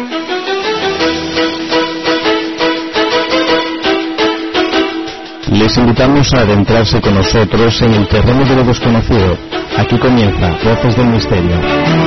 Les invitamos a adentrarse con nosotros en el terreno de lo desconocido. Aquí comienza Voces del Misterio.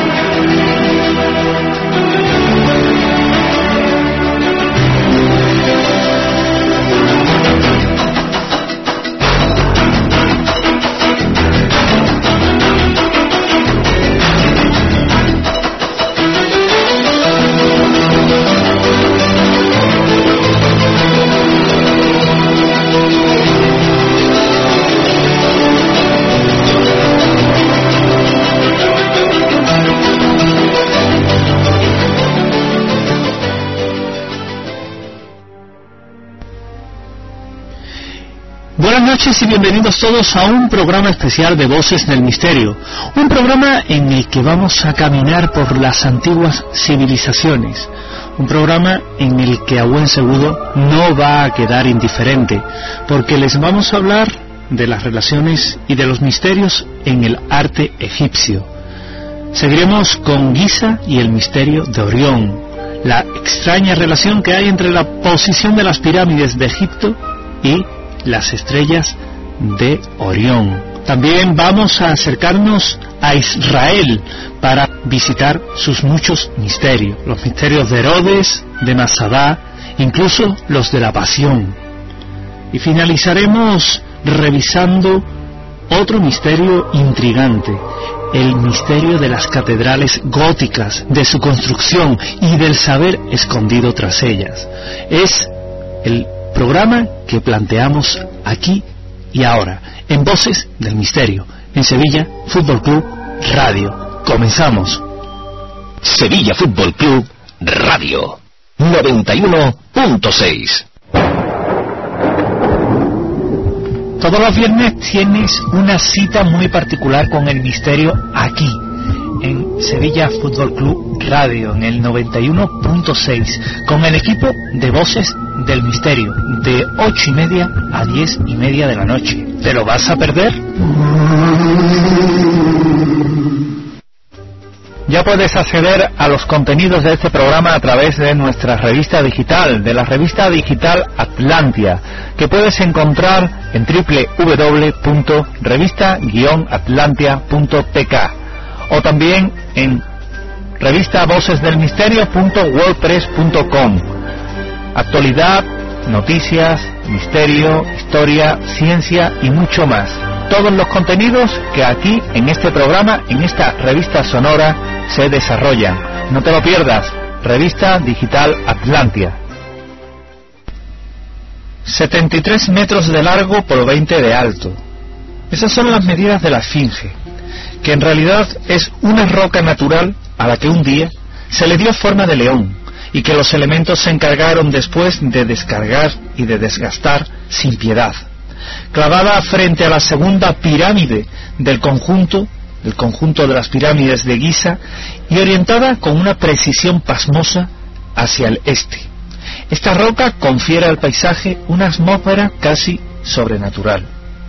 Buenas noches y bienvenidos todos a un programa especial de Voces del Misterio, un programa en el que vamos a caminar por las antiguas civilizaciones, un programa en el que a buen seguro no va a quedar indiferente, porque les vamos a hablar de las relaciones y de los misterios en el arte egipcio. Seguiremos con Giza y el misterio de Orión, la extraña relación que hay entre la posición de las pirámides de Egipto y las estrellas de Orión. También vamos a acercarnos a Israel para visitar sus muchos misterios, los misterios de Herodes, de Masada, incluso los de la Pasión. Y finalizaremos revisando otro misterio intrigante, el misterio de las catedrales góticas, de su construcción y del saber escondido tras ellas. Es el programa que planteamos aquí y ahora, en Voces del Misterio, en Sevilla Fútbol Club Radio. Comenzamos. Sevilla Fútbol Club Radio 91.6. Todos los viernes tienes una cita muy particular con el misterio aquí, en Sevilla Fútbol Club Radio, en el 91.6, con el equipo de Voces del Misterio, de 8:30 a 10:30 de la noche. ¿Te lo vas a perder? Ya puedes acceder a los contenidos de este programa a través de nuestra revista digital, de la revista digital Atlantia, que puedes encontrar en www.revista-atlantia.tk o también en revistavocesdelmisterio.wordpress.com. Actualidad, noticias, misterio, historia, ciencia y mucho más. Todos los contenidos que aquí en este programa, en esta revista sonora, se desarrollan. No te lo pierdas. Revista Digital Atlantia. 73 metros de largo por 20 de alto. Esas son las medidas de la Esfinge, que en realidad es una roca natural a la que un día se le dio forma de león y que los elementos se encargaron después de descargar y de desgastar sin piedad. Clavada frente a la segunda pirámide del conjunto de las pirámides de Giza y orientada con una precisión pasmosa hacia el este. Esta roca confiere al paisaje una atmósfera casi sobrenatural.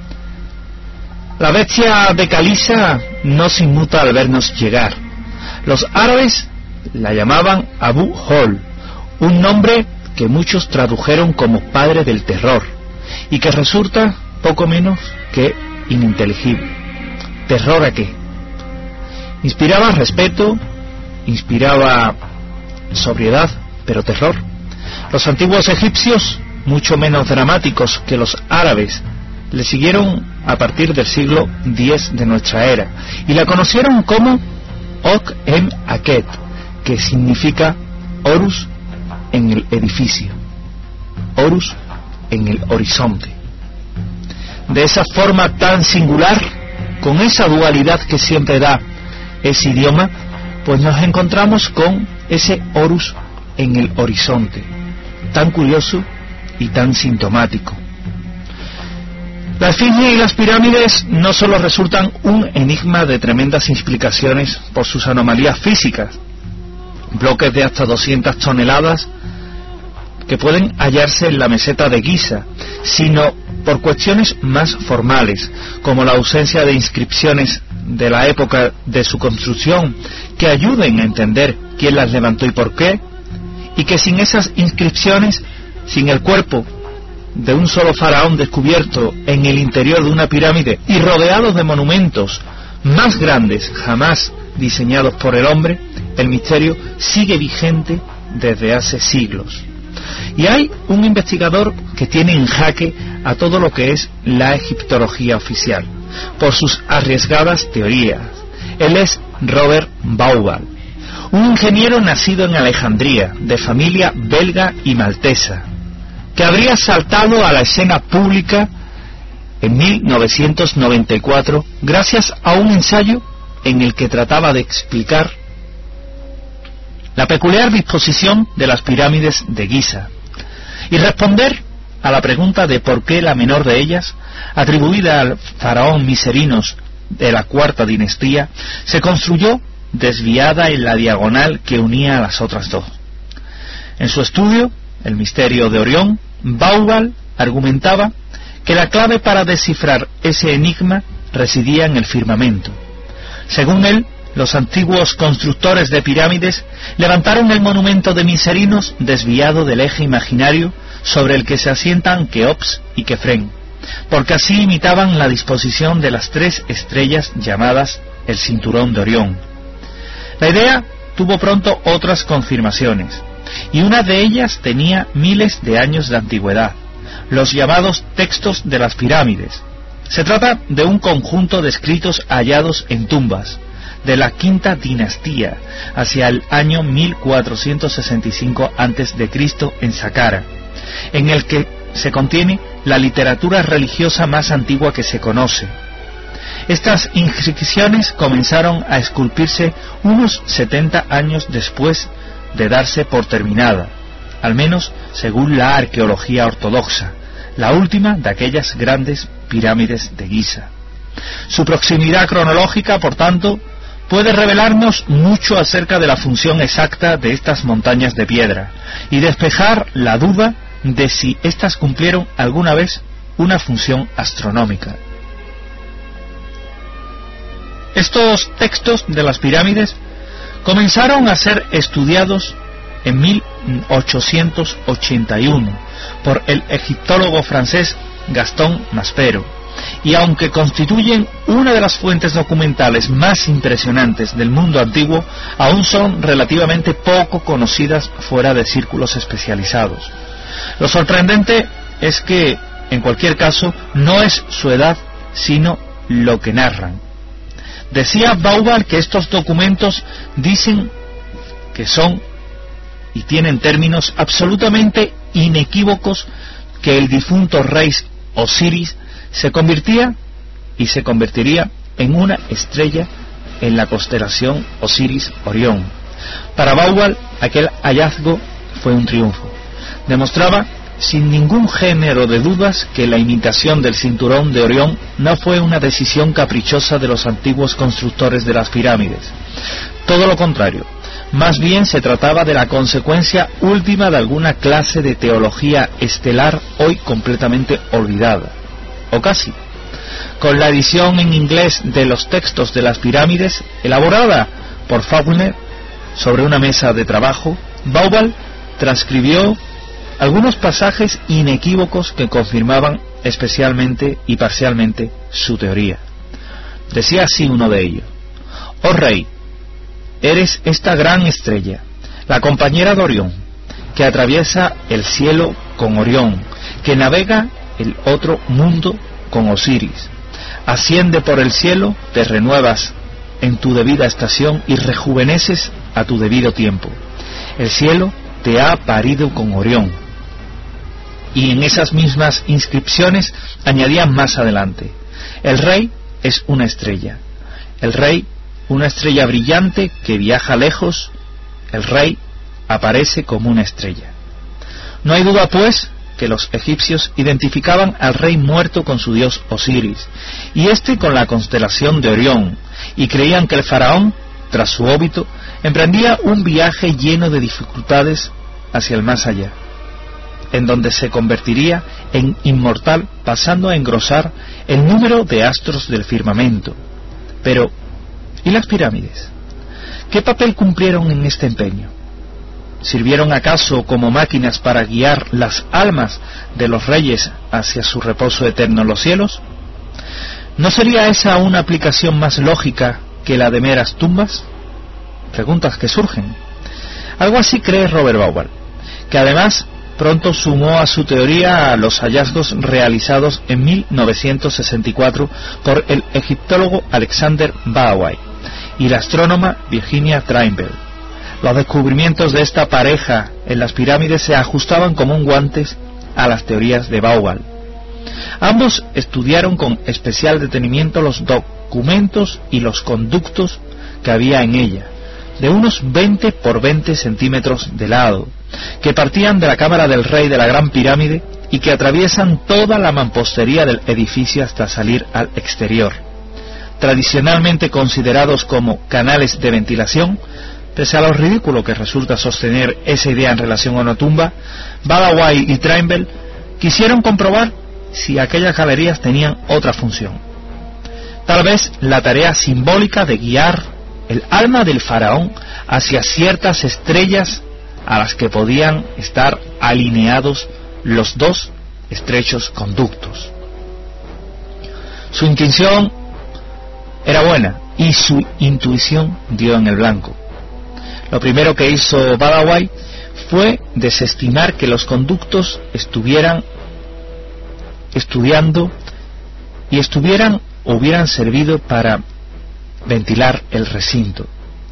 La bestia de caliza no se inmuta al vernos llegar. Los árabes la llamaban Abu Hol, un nombre que muchos tradujeron como padre del terror, y que resulta poco menos que ininteligible. ¿Terror a qué? Inspiraba respeto, inspiraba sobriedad, pero terror. Los antiguos egipcios, mucho menos dramáticos que los árabes, le siguieron a partir del siglo X de nuestra era y la conocieron como Ok-Em-Aket, que significa Horus en el edificio, Horus en el horizonte. De esa forma tan singular, con esa dualidad que siempre da ese idioma, pues nos encontramos con ese Horus en el horizonte, tan curioso y tan sintomático. La Esfinge y las pirámides no solo resultan un enigma de tremendas implicaciones por sus anomalías físicas, bloques de hasta 200 toneladas que pueden hallarse en la meseta de Giza, sino por cuestiones más formales, como la ausencia de inscripciones de la época de su construcción que ayuden a entender quién las levantó y por qué, y que sin esas inscripciones, sin el cuerpo de un solo faraón descubierto en el interior de una pirámide y rodeado de monumentos más grandes jamás diseñados por el hombre, el misterio sigue vigente desde hace siglos. Y hay un investigador que tiene en jaque a todo lo que es la egiptología oficial, por sus arriesgadas teorías. Él es Robert Bauval, un ingeniero nacido en Alejandría, de familia belga y maltesa, que habría saltado a la escena pública en 1994 gracias a un ensayo en el que trataba de explicar la peculiar disposición de las pirámides de Giza y responder a la pregunta de por qué la menor de ellas, atribuida al faraón Miserinos de la cuarta dinastía, se construyó desviada en la diagonal que unía a las otras dos. En su estudio, El misterio de Orión, Bauval argumentaba que la clave para descifrar ese enigma residía en el firmamento. Según él, los antiguos constructores de pirámides levantaron el monumento de Miserinos desviado del eje imaginario sobre el que se asientan Keops y Kefren, porque así imitaban la disposición de las 3 estrellas llamadas el cinturón de Orión. La idea tuvo pronto otras confirmaciones, y una de ellas tenía miles de años de antigüedad: los llamados textos de las pirámides. Se trata de un conjunto de escritos hallados en tumbas de la quinta dinastía hacia el año 1465 a.C. en Saqqara, en el que se contiene la literatura religiosa más antigua que se conoce. Estas inscripciones comenzaron a esculpirse unos 70 años después de darse por terminada, al menos según la arqueología ortodoxa, la última de aquellas grandes pirámides de Giza. Su proximidad cronológica, por tanto, puede revelarnos mucho acerca de la función exacta de estas montañas de piedra y despejar la duda de si éstas cumplieron alguna vez una función astronómica. Estos textos de las pirámides comenzaron a ser estudiados en 1881 por el egiptólogo francés Gaston Maspero, y aunque constituyen una de las fuentes documentales más impresionantes del mundo antiguo, aún son relativamente poco conocidas fuera de círculos especializados. Lo sorprendente es que, en cualquier caso, no es su edad, sino lo que narran. Decía Bauval que estos documentos dicen que son y tienen términos absolutamente inequívocos que el difunto rey Osiris se convirtiera en una estrella en la constelación Osiris-Orión. Para Bauval, aquel hallazgo fue un triunfo. Demostraba sin ningún género de dudas que la imitación del cinturón de Orión no fue una decisión caprichosa de los antiguos constructores de las pirámides. Todo lo contrario, más bien se trataba de la consecuencia última de alguna clase de teología estelar hoy completamente olvidada, o casi. Con la edición en inglés de los textos de las pirámides, elaborada por Faulkner sobre una mesa de trabajo, Bauval transcribió algunos pasajes inequívocos que confirmaban especialmente y parcialmente su teoría. Decía así uno de ellos: «Oh rey, eres esta gran estrella, la compañera de Orión, que atraviesa el cielo con Orión, que navega el otro mundo con Osiris. Asciende por el cielo, te renuevas en tu debida estación y rejuveneces a tu debido tiempo. El cielo te ha parido con Orión». Y en esas mismas inscripciones añadían más adelante: el rey es una estrella, el rey una estrella brillante que viaja lejos, el rey aparece como una estrella. No hay duda, pues, que los egipcios identificaban al rey muerto con su dios Osiris, y éste con la constelación de Orión, y creían que el faraón, tras su óbito, emprendía un viaje lleno de dificultades hacia el más allá, en donde se convertiría en inmortal, pasando a engrosar el número de astros del firmamento. Pero, ¿y las pirámides? ¿Qué papel cumplieron en este empeño? ¿Sirvieron acaso como máquinas para guiar las almas de los reyes hacia su reposo eterno en los cielos? ¿No sería esa una aplicación más lógica que la de meras tumbas? Preguntas que surgen. Algo así cree Robert Bauval, que además pronto sumó a su teoría a los hallazgos realizados en 1964 por el egiptólogo Alexander Bauwai y la astrónoma Virginia Trimble. Los descubrimientos de esta pareja en las pirámides se ajustaban como un guante a las teorías de Bauwai. Ambos estudiaron con especial detenimiento los documentos y los conductos que había en ella, de unos 20 por 20 centímetros de lado, que partían de la cámara del rey de la Gran Pirámide y que atraviesan toda la mampostería del edificio hasta salir al exterior. Tradicionalmente considerados como canales de ventilación, pese a lo ridículo que resulta sostener esa idea en relación a una tumba, Bauwai y Trimble quisieron comprobar si aquellas galerías tenían otra función. Tal vez la tarea simbólica de guiar el alma del faraón hacia ciertas estrellas a las que podían estar alineados los dos estrechos conductos. Su intención era buena y su intuición dio en el blanco. Lo primero que hizo Bauwai fue desestimar que los conductos estuvieran estudiando y hubieran servido para ventilar el recinto.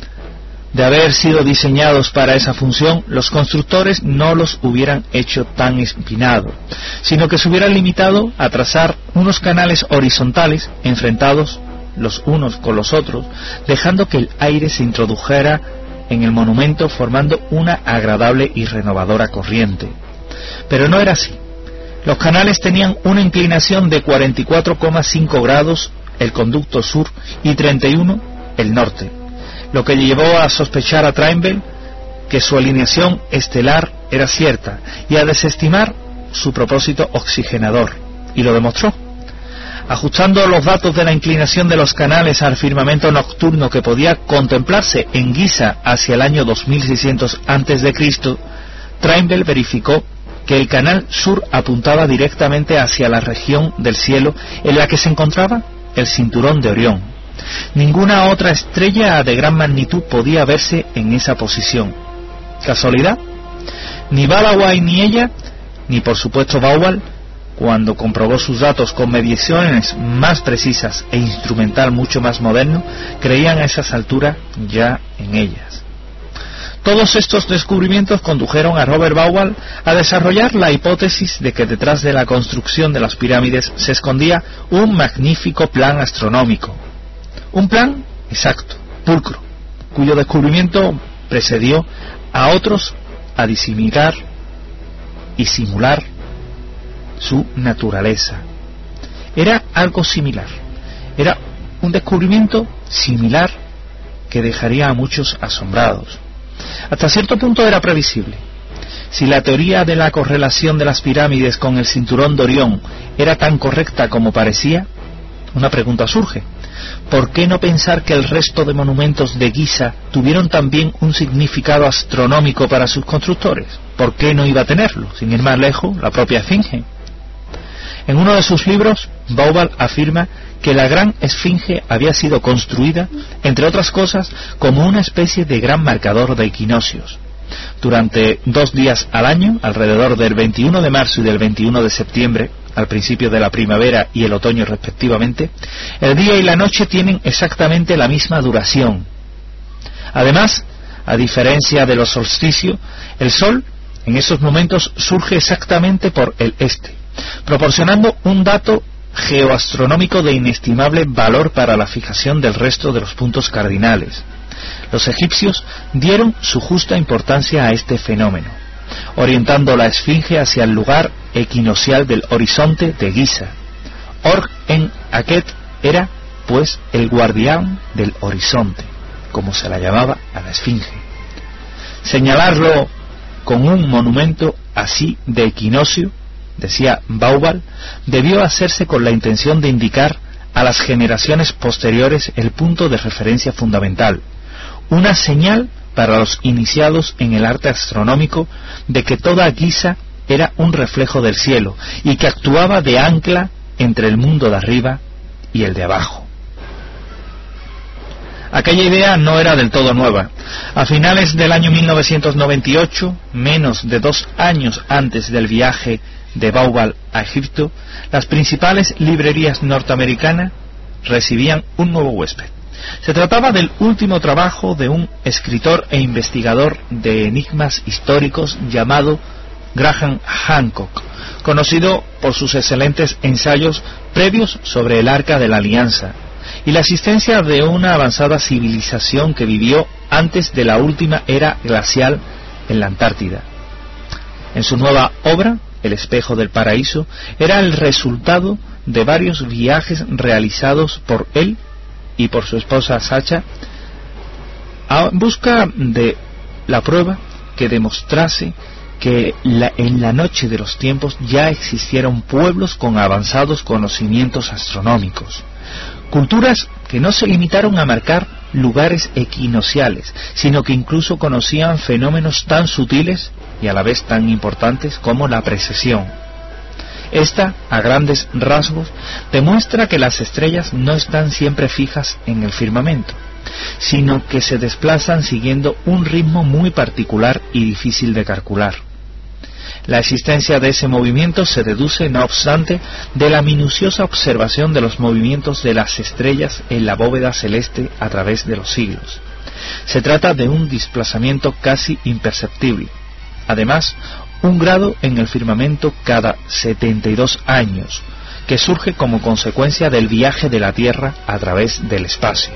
De haber sido diseñados para esa función, los constructores no los hubieran hecho tan empinados, sino que se hubieran limitado a trazar unos canales horizontales enfrentados los unos con los otros, dejando que el aire se introdujera en el monumento formando una agradable y renovadora corriente. Pero no era así. Los canales tenían una inclinación de 44,5 grados el conducto sur y 31 el norte, lo que llevó a sospechar a Trimble que su alineación estelar era cierta y a desestimar su propósito oxigenador, y lo demostró. Ajustando los datos de la inclinación de los canales al firmamento nocturno que podía contemplarse en Giza hacia el año 2600 a.C., Trimble verificó que el canal sur apuntaba directamente hacia la región del cielo en la que se encontraba el cinturón de Orión. Ninguna otra estrella de gran magnitud podía verse en esa posición. ¿Casualidad? Ni Bauwai ni ella, ni por supuesto Bauwai, cuando comprobó sus datos con mediciones más precisas e instrumental mucho más moderno, creían a esas alturas ya en ellas. Todos estos descubrimientos condujeron a Robert Bauwai a desarrollar la hipótesis de que detrás de la construcción de las pirámides se escondía un magnífico plan astronómico. Un plan exacto, pulcro, cuyo descubrimiento precedió a otros a disimilar y simular su naturaleza. Era algo similar, era un descubrimiento similar que dejaría a muchos asombrados. Hasta cierto punto era previsible. Si la teoría de la correlación de las pirámides con el cinturón de Orión era tan correcta como parecía, una pregunta surge: ¿por qué no pensar que el resto de monumentos de Giza tuvieron también un significado astronómico para sus constructores? ¿Por qué no iba a tenerlo? Sin ir más lejos, la propia Esfinge. En uno de sus libros, Bauwai afirma que la gran esfinge había sido construida, entre otras cosas, como una especie de gran marcador de equinoccios. Durante 2 días al año, alrededor del 21 de marzo y del 21 de septiembre, al principio de la primavera y el otoño respectivamente, el día y la noche tienen exactamente la misma duración. Además, a diferencia de los solsticios, el sol en esos momentos surge exactamente por el este, proporcionando un dato geoastronómico de inestimable valor para la fijación del resto de los puntos cardinales. Los egipcios dieron su justa importancia a este fenómeno, orientando la esfinge hacia el lugar equinoccial del horizonte de Giza. Or-en-Akhet era, pues, el guardián del horizonte, como se la llamaba a la esfinge. Señalarlo con un monumento así de equinoccio, decía Bauwai, debió hacerse con la intención de indicar a las generaciones posteriores el punto de referencia fundamental, una señal para los iniciados en el arte astronómico de que toda Giza era un reflejo del cielo y que actuaba de ancla entre el mundo de arriba y el de abajo. Aquella idea no era del todo nueva. A finales del año 1998, menos de 2 años antes del viaje de Baubal a Egipto, las principales librerías norteamericanas recibían un nuevo huésped. Se trataba del último trabajo de un escritor e investigador de enigmas históricos llamado Graham Hancock, conocido por sus excelentes ensayos previos sobre el Arca de la Alianza y la existencia de una avanzada civilización que vivió antes de la última era glacial en la Antártida. En su nueva obra, El espejo del paraíso, era el resultado de varios viajes realizados por él y por su esposa Sacha en busca de la prueba que demostrase que en la noche de los tiempos ya existieron pueblos con avanzados conocimientos astronómicos, culturas que no se limitaron a marcar lugares equinocciales, sino que incluso conocían fenómenos tan sutiles y a la vez tan importantes como la precesión. Esta, a grandes rasgos, demuestra que las estrellas no están siempre fijas en el firmamento, sino que se desplazan siguiendo un ritmo muy particular y difícil de calcular. La existencia de ese movimiento se deduce, no obstante, de la minuciosa observación de los movimientos de las estrellas en la bóveda celeste a través de los siglos. Se trata de un desplazamiento casi imperceptible. Además, un grado en el firmamento cada 72 años, que surge como consecuencia del viaje de la Tierra a través del espacio.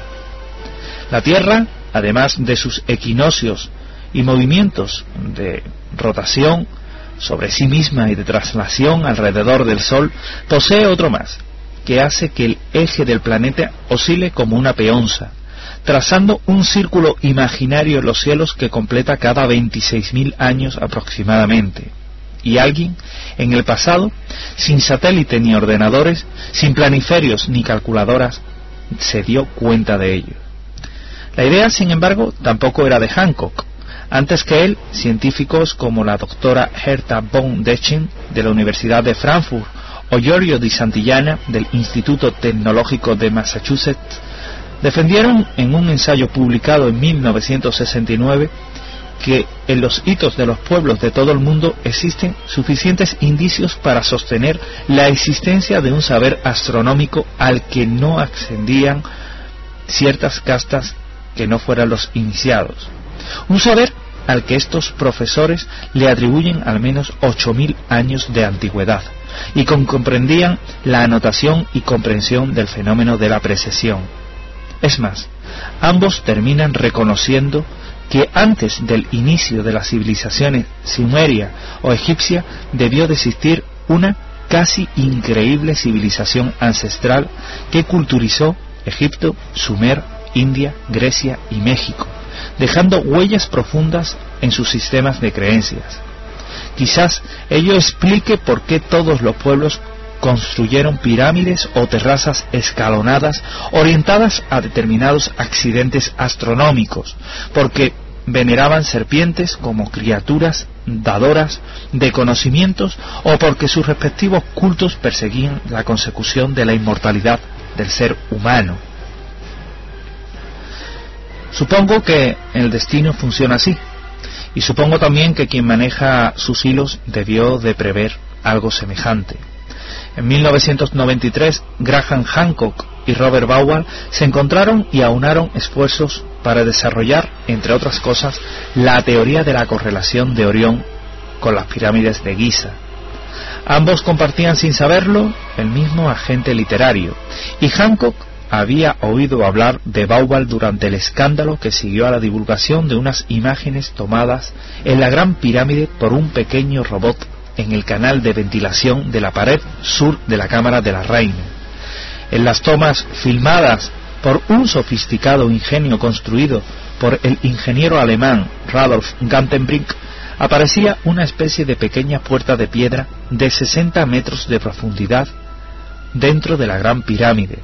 La Tierra, además de sus equinoccios y movimientos de rotación sobre sí misma y de traslación alrededor del Sol, posee otro más, que hace que el eje del planeta oscile como una peonza, trazando un círculo imaginario en los cielos que completa cada 26.000 años aproximadamente. Y alguien, en el pasado, sin satélite ni ordenadores, sin planiferios ni calculadoras, se dio cuenta de ello. La idea, sin embargo, tampoco era de Hancock. Antes que él, científicos como la doctora Herta von Deching de la Universidad de Frankfurt o Giorgio Di Santillana del Instituto Tecnológico de Massachusetts defendieron en un ensayo publicado en 1969 que en los hitos de los pueblos de todo el mundo existen suficientes indicios para sostener la existencia de un saber astronómico al que no accedían ciertas castas que no fueran los iniciados. Un saber al que estos profesores le atribuyen al menos 8.000 años de antigüedad y comprendían la anotación y comprensión del fenómeno de la precesión. Es más, ambos terminan reconociendo que antes del inicio de las civilizaciones sumeria o egipcia debió de existir una casi increíble civilización ancestral que culturizó Egipto, Sumer, India, Grecia y México, dejando huellas profundas en sus sistemas de creencias. Quizás ello explique por qué todos los pueblos construyeron pirámides o terrazas escalonadas orientadas a determinados accidentes astronómicos, porque veneraban serpientes como criaturas dadoras de conocimientos o porque sus respectivos cultos perseguían la consecución de la inmortalidad del ser humano. Supongo que el destino funciona así, y supongo también que quien maneja sus hilos debió de prever algo semejante. En 1993, Graham Hancock y Robert Bauer se encontraron y aunaron esfuerzos para desarrollar, entre otras cosas, la teoría de la correlación de Orión con las pirámides de Giza. Ambos compartían sin saberlo el mismo agente literario, y Hancock había oído hablar de Bauer durante el escándalo que siguió a la divulgación de unas imágenes tomadas en la Gran Pirámide por un pequeño robot en el canal de ventilación de la pared sur de la Cámara de la Reina. En las tomas filmadas por un sofisticado ingenio construido por el ingeniero alemán Rudolf Gantenbrink, aparecía una especie de pequeña puerta de piedra de 60 metros de profundidad dentro de la Gran Pirámide,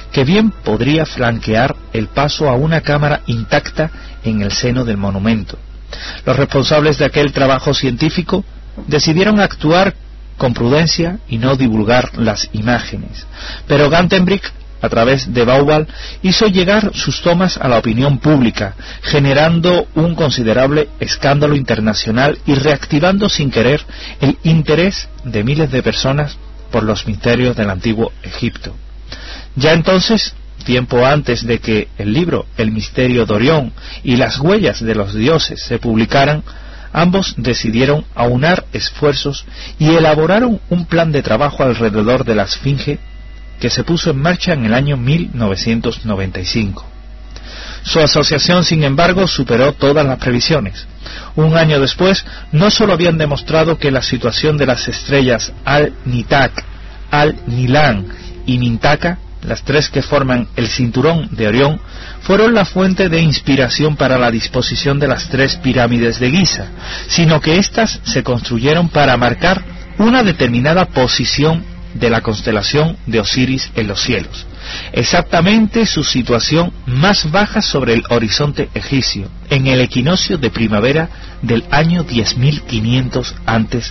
que bien podría flanquear el paso a una cámara intacta en el seno del monumento. Los responsables de aquel trabajo científico decidieron actuar con prudencia y no divulgar las imágenes, pero Gantenbrink, a través de Bauval, hizo llegar sus tomas a la opinión pública, generando un considerable escándalo internacional y reactivando sin querer el interés de miles de personas por los misterios del antiguo Egipto. Ya entonces, tiempo antes de que el libro El misterio de Orión y las huellas de los dioses se publicaran, ambos decidieron aunar esfuerzos y elaboraron un plan de trabajo alrededor de la Esfinge que se puso en marcha en el año 1995. Su asociación, sin embargo, superó todas las previsiones. Un año después, no solo habían demostrado que la situación de las estrellas Al-Nitak, Al-Nilan y Mintaka, las tres que forman el cinturón de Orión, fueron la fuente de inspiración para la disposición de las tres pirámides de Giza, sino que éstas se construyeron para marcar una determinada posición de la constelación de Osiris en los cielos, exactamente su situación más baja sobre el horizonte egipcio, en el equinoccio de primavera del año 10.500 a.C.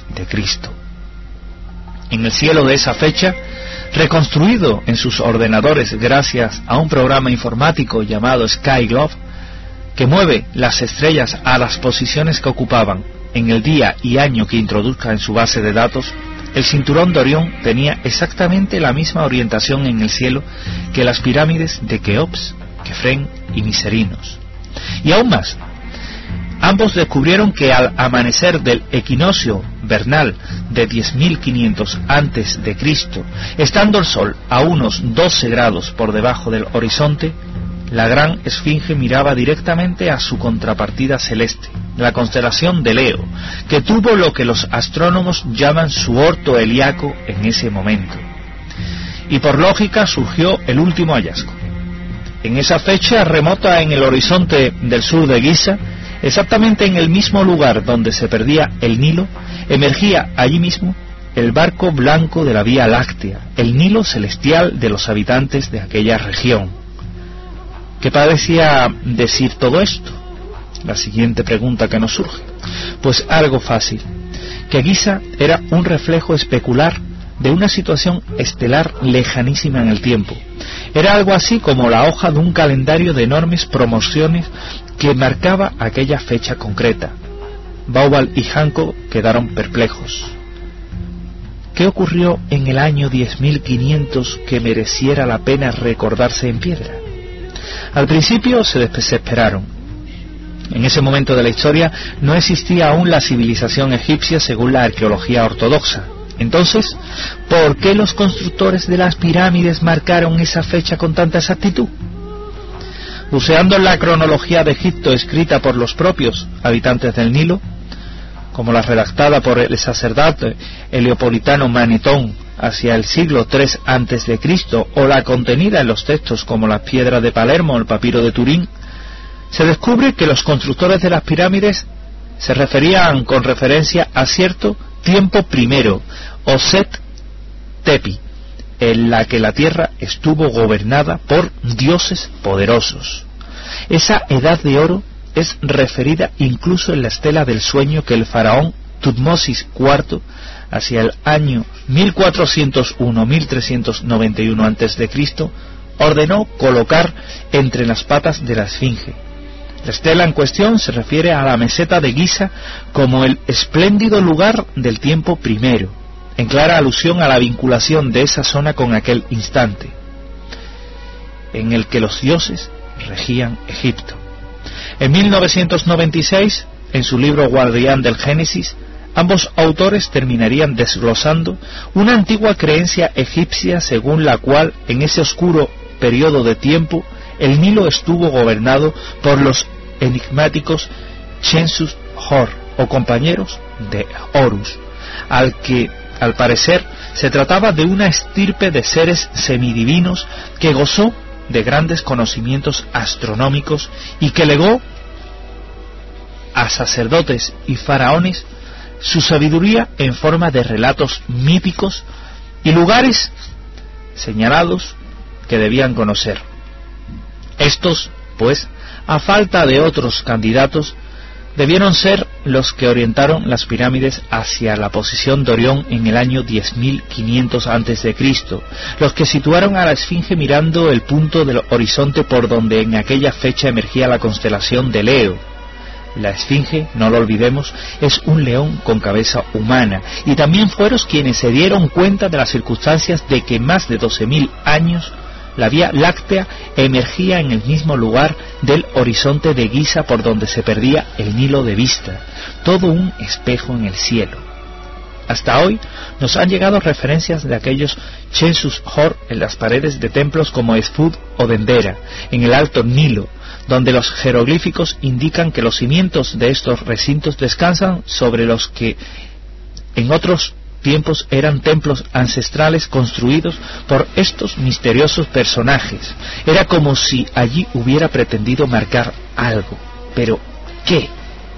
En el cielo de esa fecha, reconstruido en sus ordenadores gracias a un programa informático llamado Sky Globe, que mueve las estrellas a las posiciones que ocupaban en el día y año que introduzca en su base de datos, el cinturón de Orión tenía exactamente la misma orientación en el cielo que las pirámides de Keops, Kefren y Miserinos. Y aún más, ambos descubrieron que al amanecer del equinoccio vernal de 10.500 a.C., estando el Sol a unos 12 grados por debajo del horizonte, la gran Esfinge miraba directamente a su contrapartida celeste, la constelación de Leo, que tuvo lo que los astrónomos llaman su orto helíaco en ese momento. Y por lógica surgió el último hallazgo. En esa fecha remota en el horizonte del sur de Giza, exactamente en el mismo lugar donde se perdía el Nilo, emergía allí mismo el barco blanco de la Vía Láctea, el Nilo celestial de los habitantes de aquella región. ¿Qué parecía decir todo esto? La siguiente pregunta que nos surge. Pues algo fácil, que Giza era un reflejo especular de una situación estelar lejanísima en el tiempo. Era algo así como la hoja de un calendario de enormes promociones que marcaba aquella fecha concreta. Bauval y Hancock quedaron perplejos. ¿Qué ocurrió en el año 10.500 que mereciera la pena recordarse en piedra? Al principio se desesperaron. En ese momento de la historia no existía aún la civilización egipcia según la arqueología ortodoxa. Entonces, ¿por qué los constructores de las pirámides marcaron esa fecha con tanta exactitud? Buceando en la cronología de Egipto escrita por los propios habitantes del Nilo, como la redactada por el sacerdote heliopolitano Manetón hacia el siglo III a.C., o la contenida en los textos como las piedras de Palermo o el papiro de Turín, se descubre que los constructores de las pirámides se referían con referencia a cierto tiempo primero, o Set Tepi, en la que la tierra estuvo gobernada por dioses poderosos. Esa edad de oro es referida incluso en la estela del sueño que el faraón Tutmosis IV, hacia el año 1401-1391 a.C., ordenó colocar entre las patas de la Esfinge. La estela en cuestión se refiere a la meseta de Giza como el espléndido lugar del tiempo primero, en clara alusión a la vinculación de esa zona con aquel instante en el que los dioses regían Egipto. En 1996, en su libro Guardián del Génesis, ambos autores terminarían desglosando una antigua creencia egipcia según la cual en ese oscuro periodo de tiempo el Nilo estuvo gobernado por los enigmáticos Shensus Hor, o compañeros de Horus, al que al parecer se trataba de una estirpe de seres semidivinos que gozó de grandes conocimientos astronómicos y que legó a sacerdotes y faraones su sabiduría en forma de relatos míticos y lugares señalados que debían conocer. Estos, pues, a falta de otros candidatos, debieron ser los que orientaron las pirámides hacia la posición de Orión en el año 10.500 a.C., los que situaron a la Esfinge mirando el punto del horizonte por donde en aquella fecha emergía la constelación de Leo. La Esfinge, no lo olvidemos, es un león con cabeza humana, y también fueron quienes se dieron cuenta de las circunstancias de que más de 12.000 años la Vía Láctea emergía en el mismo lugar del horizonte de Giza por donde se perdía el Nilo de vista, todo un espejo en el cielo. Hasta hoy nos han llegado referencias de aquellos Census Hor en las paredes de templos como Edfu o Dendera, en el Alto Nilo, donde los jeroglíficos indican que los cimientos de estos recintos descansan sobre los que en otros tiempos eran templos ancestrales construidos por estos misteriosos personajes. Era como si allí hubiera pretendido marcar algo. ¿Pero qué?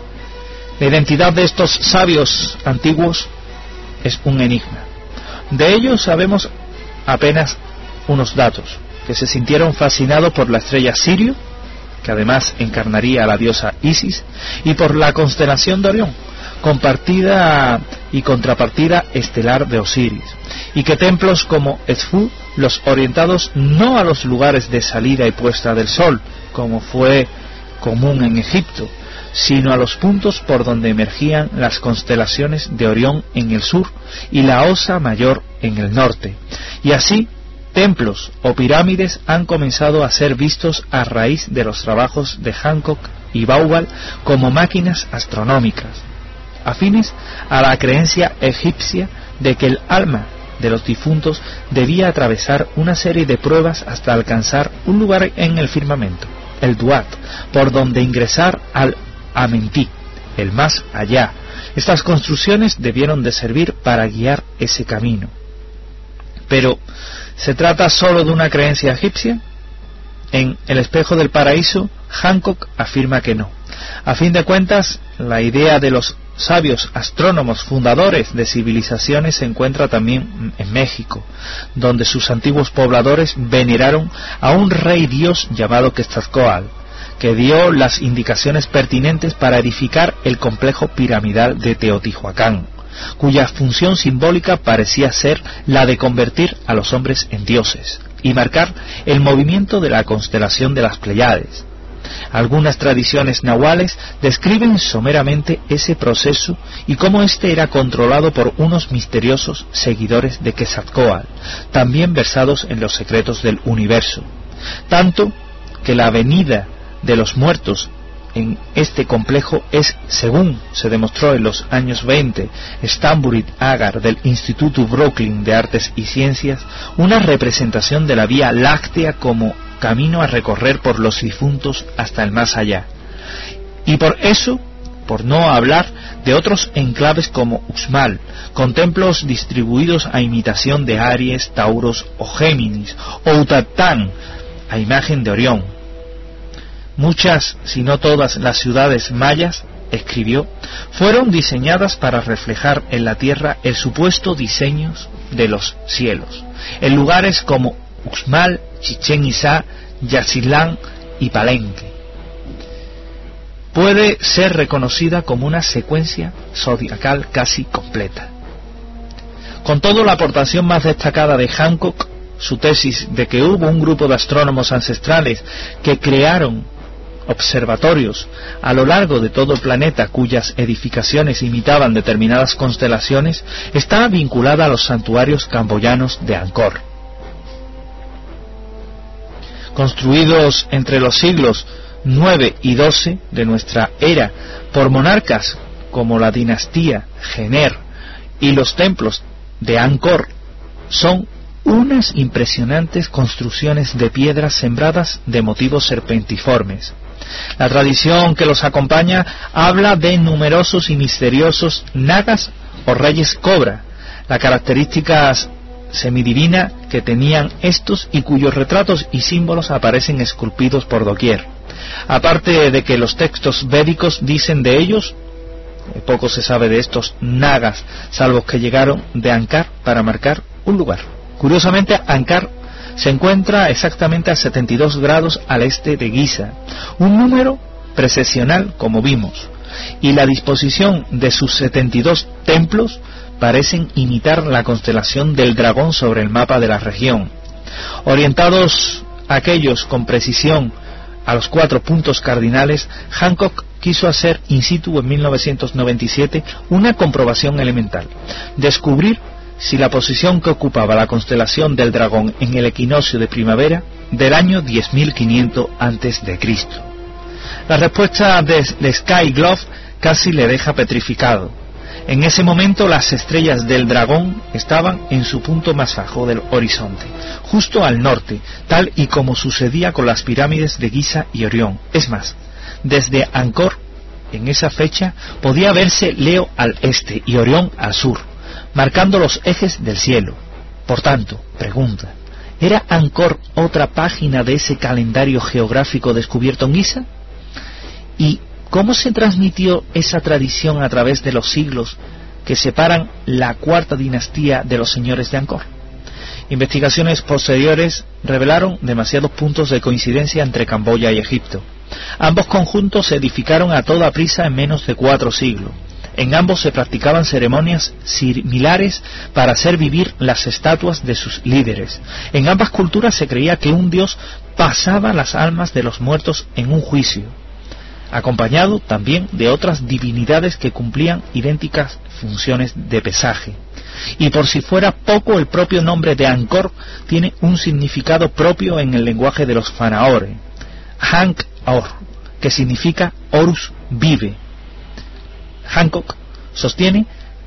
La identidad de estos sabios antiguos es un enigma. De ellos sabemos apenas unos datos: que se sintieron fascinados por la estrella Sirio, que además encarnaría a la diosa Isis, y por la constelación de Orión, compartida y contrapartida estelar de Osiris, y que templos como Edfu, los orientados no a los lugares de salida y puesta del sol, como fue común en Egipto, sino a los puntos por donde emergían las constelaciones de Orión en el sur y la Osa Mayor en el norte. Y así, templos o pirámides han comenzado a ser vistos a raíz de los trabajos de Hancock y Bauval como máquinas astronómicas, afines a la creencia egipcia de que el alma de los difuntos debía atravesar una serie de pruebas hasta alcanzar un lugar en el firmamento, el Duat, por donde ingresar al Amenti, el más allá. Estas construcciones debieron de servir para guiar ese camino. Pero, ¿se trata solo de una creencia egipcia? En El espejo del paraíso, Hancock afirma que no. A fin de cuentas, la idea de los sabios astrónomos fundadores de civilizaciones se encuentra también en México, donde sus antiguos pobladores veneraron a un rey dios llamado Quetzalcóatl, que dio las indicaciones pertinentes para edificar el complejo piramidal de Teotihuacán, cuya función simbólica parecía ser la de convertir a los hombres en dioses y marcar el movimiento de la constelación de las Pléyades. Algunas tradiciones nahuales describen someramente ese proceso y cómo éste era controlado por unos misteriosos seguidores de Quetzalcóatl, también versados en los secretos del universo, tanto que la venida de los muertos en este complejo es, según se demostró en los años 20, Stanbury Agar del Instituto Brooklyn de Artes y Ciencias, una representación de la Vía Láctea como camino a recorrer por los difuntos hasta el más allá. Y por eso, por no hablar de otros enclaves como Uxmal, con templos distribuidos a imitación de Aries, Tauros o Géminis, o Utatán, a imagen de Orión. Muchas, si no todas, las ciudades mayas, escribió, fueron diseñadas para reflejar en la tierra el supuesto diseño de los cielos, en lugares como Uxmal, Chichén Itzá, Yaxchilán y Palenque. Puede ser reconocida como una secuencia zodiacal casi completa. Con todo, la aportación más destacada de Hancock, su tesis de que hubo un grupo de astrónomos ancestrales que crearon observatorios a lo largo de todo el planeta cuyas edificaciones imitaban determinadas constelaciones, está vinculada a los santuarios camboyanos de Angkor. Construidos entre los siglos 9 y 12 de nuestra era por monarcas como la dinastía Gener, y los templos de Angkor son unas impresionantes construcciones de piedras sembradas de motivos serpentiformes. La tradición que los acompaña habla de numerosos y misteriosos nagas o reyes cobra, la característica semidivina que tenían estos y cuyos retratos y símbolos aparecen esculpidos por doquier. Aparte de que los textos védicos dicen de ellos, poco se sabe de estos nagas, salvo que llegaron de Angkar para marcar un lugar. Curiosamente, Angkar se encuentra exactamente a 72 grados al este de Giza, un número precesional como vimos, y la disposición de sus 72 templos parecen imitar la constelación del dragón sobre el mapa de la región. Orientados aquellos con precisión a los 4 puntos cardinales, Hancock quiso hacer in situ en 1997 una comprobación elemental, descubrir si la posición que ocupaba la constelación del dragón en el equinoccio de primavera del año 10.500 a.C. La respuesta de Sky Glove casi le deja petrificado. En ese momento las estrellas del dragón estaban en su punto más bajo del horizonte, justo al norte, tal y como sucedía con las pirámides de Giza y Orión. Es más, desde Angkor, en esa fecha, podía verse Leo al este y Orión al sur, marcando los ejes del cielo. Por tanto, pregunta, ¿era Angkor otra página de ese calendario geográfico descubierto en Giza? ¿Y cómo se transmitió esa tradición a través de los siglos que separan la cuarta dinastía de los señores de Angkor? Investigaciones posteriores revelaron demasiados puntos de coincidencia entre Camboya y Egipto. Ambos conjuntos se edificaron a toda prisa en menos de 4 siglos. En ambos se practicaban ceremonias similares para hacer vivir las estatuas de sus líderes. En ambas culturas se creía que un dios pasaba las almas de los muertos en un juicio, acompañado también de otras divinidades que cumplían idénticas funciones de pesaje. Y por si fuera poco, el propio nombre de Angkor tiene un significado propio en el lenguaje de los faraones, Hank-Or, que significa Horus vive. Hancock sostiene,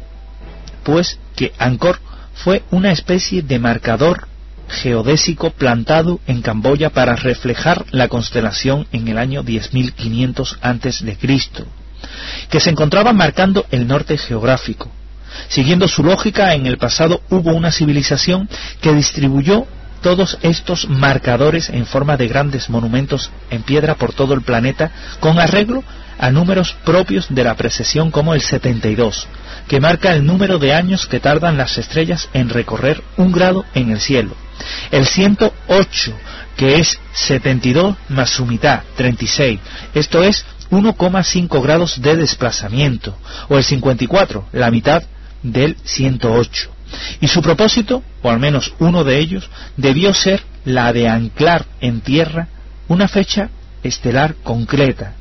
pues, que Angkor fue una especie de marcador geodésico plantado en Camboya para reflejar la constelación en el año 10.500 a.C., que se encontraba marcando el norte geográfico. Siguiendo su lógica, en el pasado hubo una civilización que distribuyó todos estos marcadores en forma de grandes monumentos en piedra por todo el planeta, con arreglo a números propios de la precesión, como el 72, que marca el número de años que tardan las estrellas en recorrer 1 grado en el cielo, el 108, que es 72 más su mitad, 36, esto es 1,5 grados de desplazamiento, o el 54, la mitad del 108. Y su propósito, o al menos uno de ellos, debió ser la de anclar en tierra una fecha estelar concreta,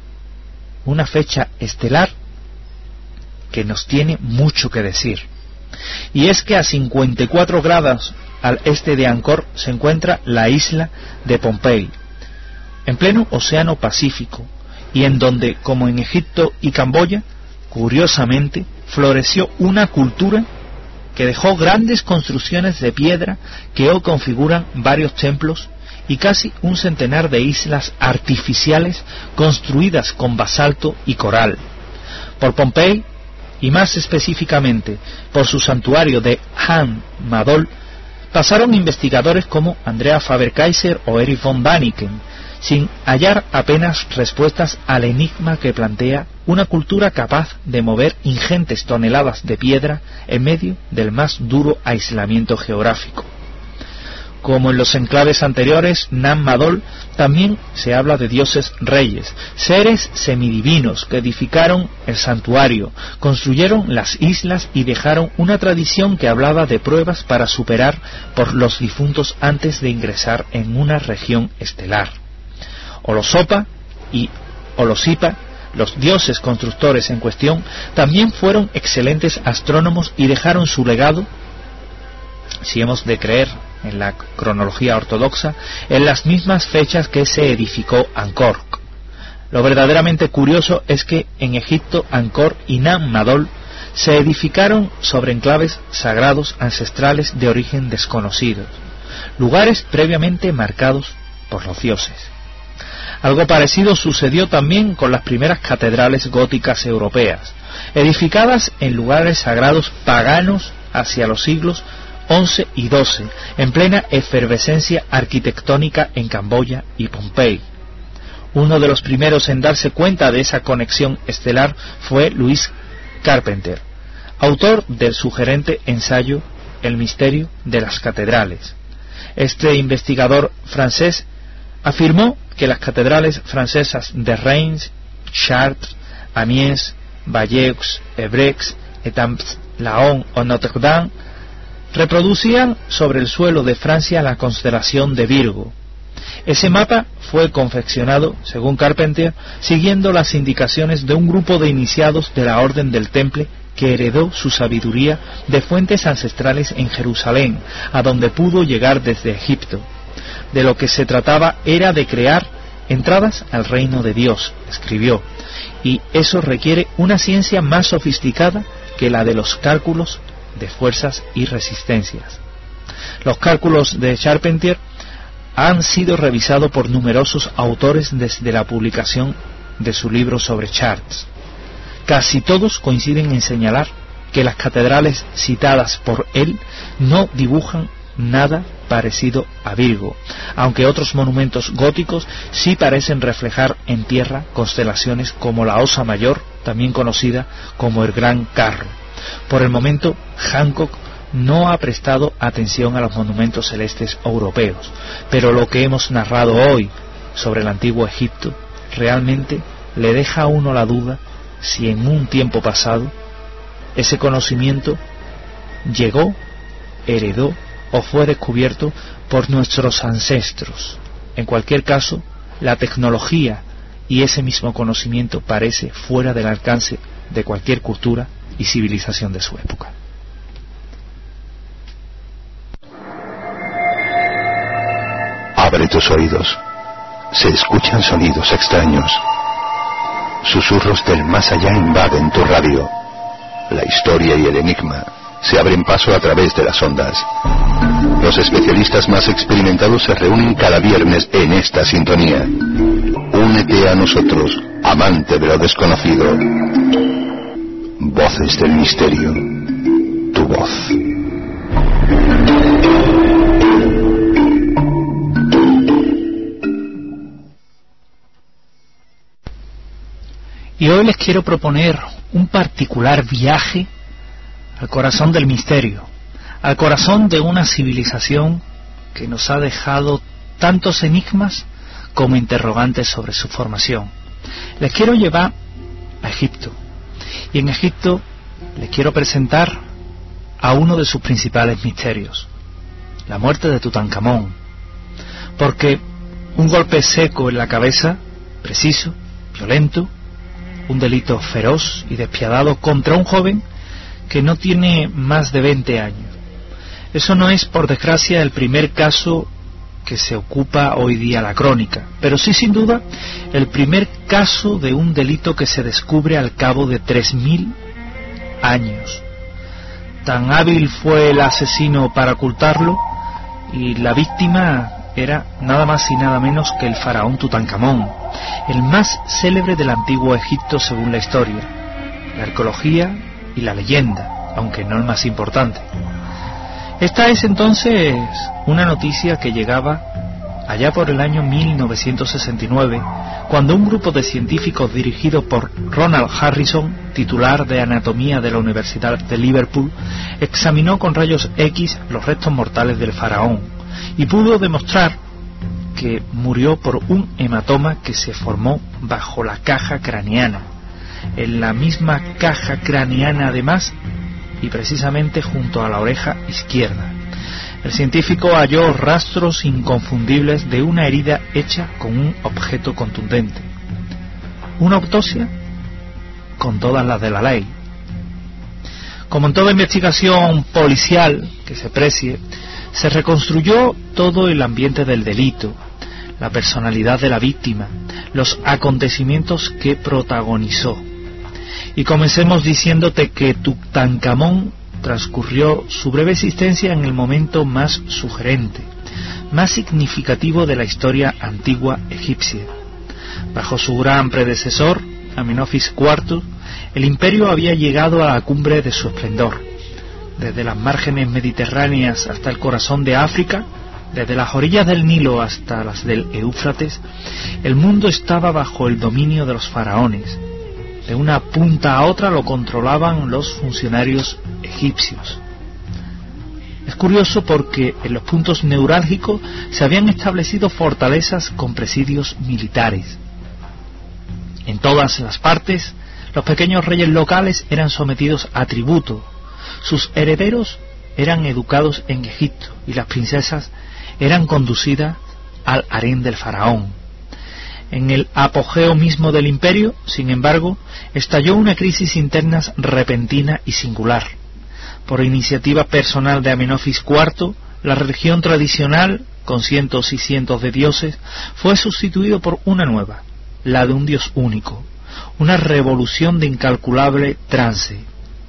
una fecha estelar que nos tiene mucho que decir. Y es que a 54 grados al este de Angkor se encuentra la isla de Pohnpei, en pleno Océano Pacífico, y en donde, como en Egipto y Camboya, curiosamente, floreció una cultura que dejó grandes construcciones de piedra que hoy configuran varios templos y casi un centenar de islas artificiales construidas con basalto y coral. Por Pohnpei, y más específicamente por su santuario de Han Madol, pasaron investigadores como Andrea Faber-Kaiser o Erich von Däniken, sin hallar apenas respuestas al enigma que plantea una cultura capaz de mover ingentes toneladas de piedra en medio del más duro aislamiento geográfico. Como en los enclaves anteriores, Nan Madol, también se habla de dioses reyes, seres semidivinos que edificaron el santuario, construyeron las islas y dejaron una tradición que hablaba de pruebas para superar por los difuntos antes de ingresar en una región estelar. Olosopa y Olosipa, los dioses constructores en cuestión, también fueron excelentes astrónomos y dejaron su legado, si hemos de creer en la cronología ortodoxa, en las mismas fechas que se edificó Angkor. Lo verdaderamente curioso es que en Egipto Angkor y Nan Madol se edificaron sobre enclaves sagrados ancestrales de origen desconocido, lugares previamente marcados por los dioses. Algo parecido sucedió también con las primeras catedrales góticas europeas, edificadas en lugares sagrados paganos hacia los siglos XI y XII, en plena efervescencia arquitectónica en Camboya y Pohnpei. Uno de los primeros en darse cuenta de esa conexión estelar fue Louis Carpenter, autor del sugerente ensayo El misterio de las catedrales. Este investigador francés afirmó que las catedrales francesas de Reims, Chartres, Amiens, Bayeux, Évreux, Étampes, Laon o Notre-Dame reproducían sobre el suelo de Francia la constelación de Virgo. Ese mapa fue confeccionado, según Carpentier, siguiendo las indicaciones de un grupo de iniciados de la Orden del Temple que heredó su sabiduría de fuentes ancestrales en Jerusalén, a donde pudo llegar desde Egipto. De lo que se trataba era de crear entradas al reino de Dios, escribió, y eso requiere una ciencia más sofisticada que la de los cálculos de fuerzas y resistencias. Los cálculos de Charpentier han sido revisados por numerosos autores desde la publicación de su libro sobre Chartres. Casi todos coinciden en señalar que las catedrales citadas por él no dibujan nada parecido a Virgo, aunque otros monumentos góticos sí parecen reflejar en tierra constelaciones como la Osa Mayor, también conocida como el Gran Carro. Por el momento, Hancock no ha prestado atención a los monumentos celestes europeos, pero lo que hemos narrado hoy sobre el antiguo Egipto realmente le deja a uno la duda si en un tiempo pasado ese conocimiento llegó, heredó o fue descubierto por nuestros ancestros. En cualquier caso, la tecnología y ese mismo conocimiento parece fuera del alcance de cualquier cultura y civilización de su época. Abre tus oídos. Se escuchan sonidos extraños. Susurros del más allá invaden tu radio. La historia y el enigma se abren paso a través de las ondas. Los especialistas más experimentados se reúnen cada viernes en esta sintonía. Únete a nosotros, amante de lo desconocido. Voces del misterio. Tu voz. Y hoy les quiero proponer un particular viaje al corazón del misterio, al corazón de una civilización que nos ha dejado tantos enigmas como interrogantes sobre su formación. Les quiero llevar a Egipto, y en Egipto les quiero presentar a uno de sus principales misterios, la muerte de Tutankamón, porque un golpe seco en la cabeza, preciso, violento, un delito feroz y despiadado contra un joven que no tiene más de 20 años. Eso no es, por desgracia, el primer caso que se ocupa hoy día la crónica, pero sí, sin duda, el primer caso de un delito que se descubre al cabo de 3000 años. Tan hábil fue el asesino para ocultarlo, y la víctima era nada más y nada menos que el faraón Tutankamón, el más célebre del antiguo Egipto según la historia, la arqueología y la leyenda, aunque no el más importante. Esta es entonces una noticia que llegaba allá por el año 1969, cuando un grupo de científicos dirigido por Ronald Harrison, titular de anatomía de la Universidad de Liverpool, examinó con rayos X los restos mortales del faraón y pudo demostrar que murió por un hematoma que se formó bajo la caja craneana, en la misma caja craneana además, y precisamente junto a la oreja izquierda. El científico halló rastros inconfundibles de una herida hecha con un objeto contundente. Una autopsia con todas las de la ley. Como en toda investigación policial que se precie, se reconstruyó todo el ambiente del delito, la personalidad de la víctima, los acontecimientos que protagonizó. Y comencemos diciéndote que Tutankamón transcurrió su breve existencia en el momento más sugerente, más significativo de la historia antigua egipcia. Bajo su gran predecesor, Amenofis IV, el imperio había llegado a la cumbre de su esplendor. Desde las márgenes mediterráneas hasta el corazón de África, desde las orillas del Nilo hasta las del Éufrates, el mundo estaba bajo el dominio de los faraones. De una punta a otra lo controlaban los funcionarios egipcios. Es curioso porque en los puntos neurálgicos se habían establecido fortalezas con presidios militares. En todas las partes, los pequeños reyes locales eran sometidos a tributo, sus herederos eran educados en Egipto y las princesas eran conducidas al harén del faraón. En el apogeo mismo del imperio, sin embargo, estalló una crisis interna repentina y singular. Por iniciativa personal de Amenofis IV, la religión tradicional, con cientos y cientos de dioses, fue sustituido por una nueva, la de un dios único, una revolución de incalculable trance.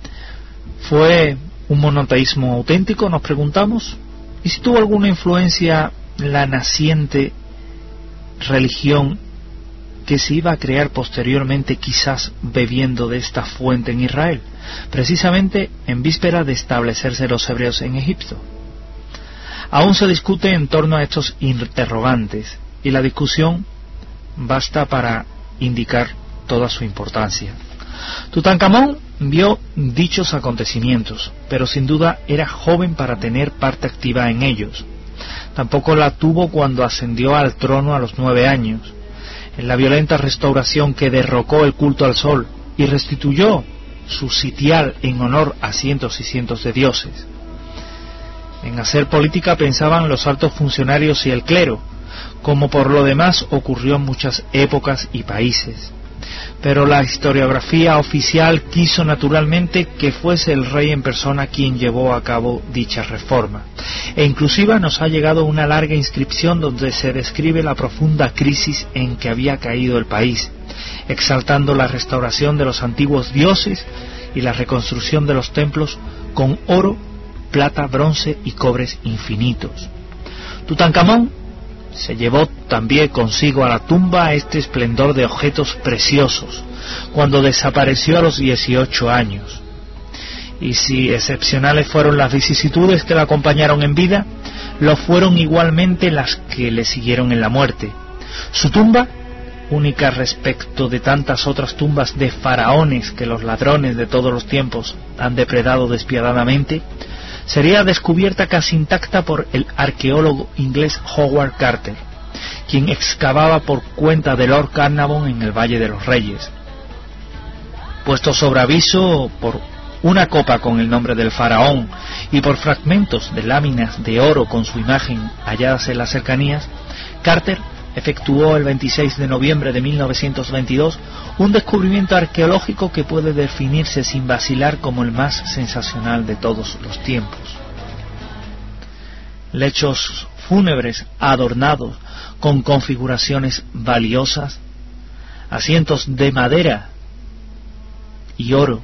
¿Fue un monoteísmo auténtico?, nos preguntamos. ¿Y si tuvo alguna influencia la naciente religión que se iba a crear posteriormente, quizás bebiendo de esta fuente en Israel, precisamente en víspera de establecerse los hebreos en Egipto? Aún se discute en torno a estos interrogantes, y la discusión basta para indicar toda su importancia. Tutankamón vio dichos acontecimientos, pero sin duda era joven para tener parte activa en ellos. Tampoco la tuvo cuando ascendió al trono a los 9 años, en la violenta restauración que derrocó el culto al sol y restituyó su sitial en honor a cientos y cientos de dioses. En hacer política pensaban los altos funcionarios y el clero, como por lo demás ocurrió en muchas épocas y países. Pero la historiografía oficial quiso naturalmente que fuese el rey en persona quien llevó a cabo dicha reforma, e inclusive nos ha llegado una larga inscripción donde se describe la profunda crisis en que había caído el país, exaltando la restauración de los antiguos dioses y la reconstrucción de los templos con oro, plata, bronce y cobres infinitos. Tutankamón se llevó también consigo a la tumba este esplendor de objetos preciosos, cuando desapareció a los 18 años. Y si excepcionales fueron las vicisitudes que la acompañaron en vida, lo fueron igualmente las que le siguieron en la muerte. Su tumba, única respecto de tantas otras tumbas de faraones que los ladrones de todos los tiempos han depredado despiadadamente, sería descubierta casi intacta por el arqueólogo inglés Howard Carter, quien excavaba por cuenta de Lord Carnarvon en el Valle de los Reyes. Puesto sobre aviso por una copa con el nombre del faraón y por fragmentos de láminas de oro con su imagen halladas en las cercanías, Carter efectuó el 26 de noviembre de 1922 un descubrimiento arqueológico que puede definirse sin vacilar como el más sensacional de todos los tiempos. Lechos fúnebres adornados con configuraciones valiosas, asientos de madera y oro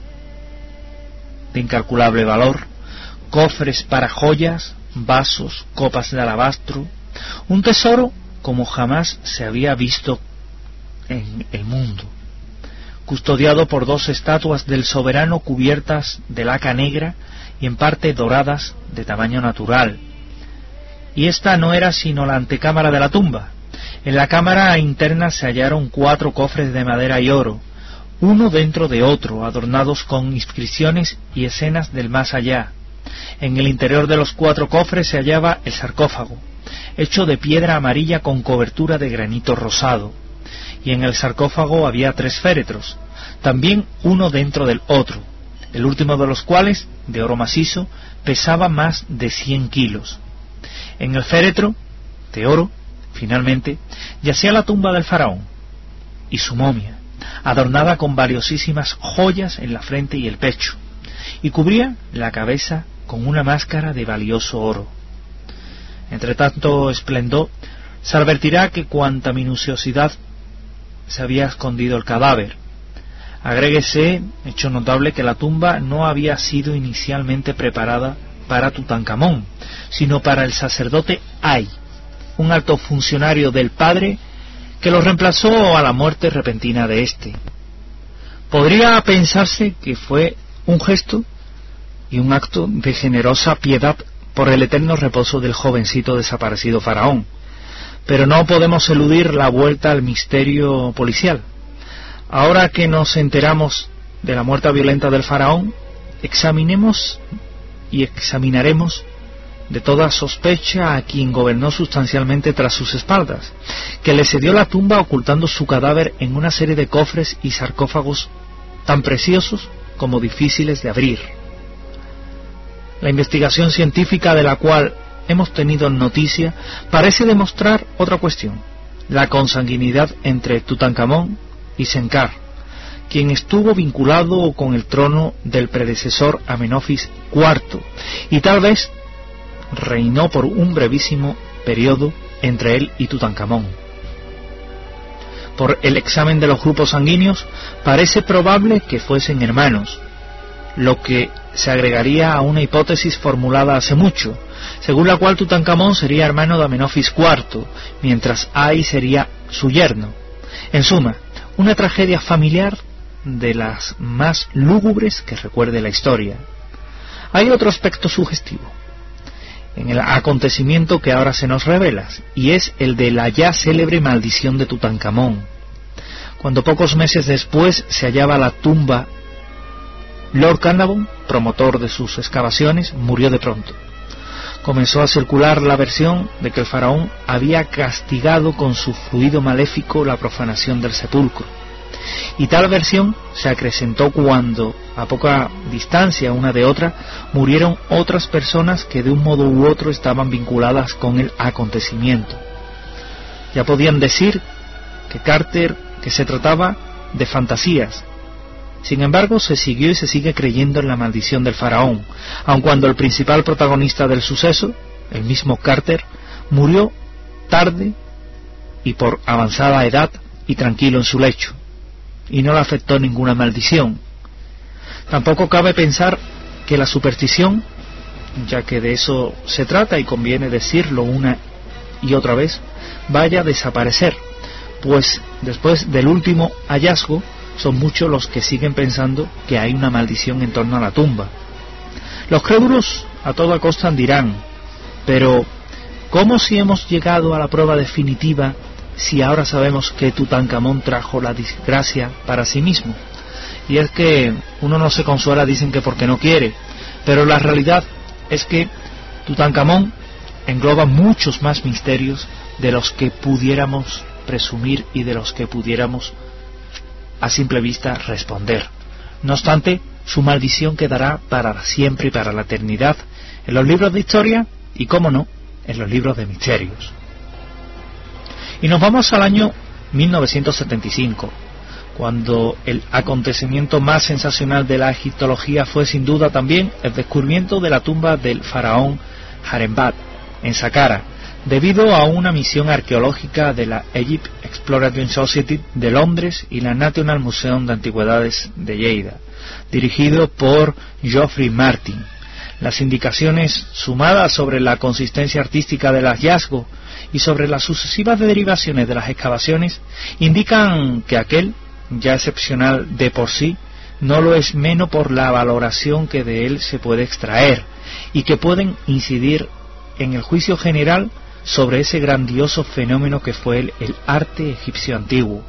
de incalculable valor, cofres para joyas, vasos, copas de alabastro, un tesoro como jamás se había visto en el mundo, custodiado por 2 estatuas del soberano cubiertas de laca negra y en parte doradas de tamaño natural. Y esta no era sino la antecámara de la tumba. En la cámara interna se hallaron 4 cofres de madera y oro, uno dentro de otro, adornados con inscripciones y escenas del más allá. En el interior de los 4 cofres se hallaba el sarcófago, hecho de piedra amarilla con cobertura de granito rosado, y en el sarcófago había 3 féretros, también uno dentro del otro, el último de los cuales, de oro macizo, pesaba más de 100 kilos. En el féretro, de oro, finalmente, yacía la tumba del faraón y su momia, adornada con valiosísimas joyas en la frente y el pecho, y cubría la cabeza con una máscara de valioso oro. Entre tanto esplendor, se advertirá que cuanta minuciosidad se había escondido el cadáver. Agréguese, hecho notable, que la tumba no había sido inicialmente preparada para Tutankamón, sino para el sacerdote Ay, un alto funcionario del padre que lo reemplazó a la muerte repentina de éste. Podría pensarse que fue un gesto y un acto de generosa piedad por el eterno reposo del jovencito desaparecido faraón, pero no podemos eludir la vuelta al misterio policial. Ahora que nos enteramos de la muerte violenta del faraón, examinaremos de toda sospecha a quien gobernó sustancialmente tras sus espaldas, que le cedió la tumba ocultando su cadáver en una serie de cofres y sarcófagos tan preciosos como difíciles de abrir. La investigación científica de la cual hemos tenido noticia parece demostrar otra cuestión: la consanguinidad entre Tutankamón y Senkar, quien estuvo vinculado con el trono del predecesor Amenofis IV y tal vez reinó por un brevísimo periodo entre él y Tutankamón. Por el examen de los grupos sanguíneos parece probable que fuesen hermanos, lo que se agregaría a una hipótesis formulada hace mucho, según la cual Tutankamón sería hermano de Amenofis IV, mientras Ay sería su yerno. En suma, una tragedia familiar de las más lúgubres que recuerde la historia. Hay otro aspecto sugestivo en el acontecimiento que ahora se nos revela, y es el de la ya célebre maldición de Tutankamón. Cuando pocos meses después se hallaba la tumba, Lord Carnarvon, promotor de sus excavaciones, murió de pronto. Comenzó a circular la versión de que el faraón había castigado con su fluido maléfico la profanación del sepulcro. Y tal versión se acrecentó cuando, a poca distancia una de otra, murieron otras personas que de un modo u otro estaban vinculadas con el acontecimiento. Ya podían decir que se trataba de fantasías. Sin embargo, se siguió y se sigue creyendo en la maldición del faraón, aun cuando el principal protagonista del suceso, el mismo Carter, murió tarde y por avanzada edad y tranquilo en su lecho, y no le afectó ninguna maldición. Tampoco cabe pensar que la superstición, ya que de eso se trata y conviene decirlo una y otra vez, vaya a desaparecer, pues después del último hallazgo son muchos los que siguen pensando que hay una maldición en torno a la tumba. Los crédulos a toda costa dirán: pero ¿cómo si hemos llegado a la prueba definitiva si ahora sabemos que Tutankamón trajo la desgracia para sí mismo? Y es que uno no se consuela, dicen que porque no quiere, pero la realidad es que Tutankamón engloba muchos más misterios de los que pudiéramos presumir y de los que pudiéramos a simple vista responder. No obstante, su maldición quedará para siempre y para la eternidad en los libros de historia y, cómo no, en los libros de misterios. Y nos vamos al año 1975, cuando el acontecimiento más sensacional de la egiptología fue sin duda también el descubrimiento de la tumba del faraón Harembat en Saqqara, debido a una misión arqueológica de la Egypt Exploration Society de Londres y la National Museum de Antigüedades de Lleida, dirigido por Geoffrey Martin. Las indicaciones sumadas sobre la consistencia artística del hallazgo y sobre las sucesivas derivaciones de las excavaciones indican que aquel, ya excepcional de por sí, no lo es menos por la valoración que de él se puede extraer y que pueden incidir en el juicio general sobre ese grandioso fenómeno que fue el arte egipcio antiguo.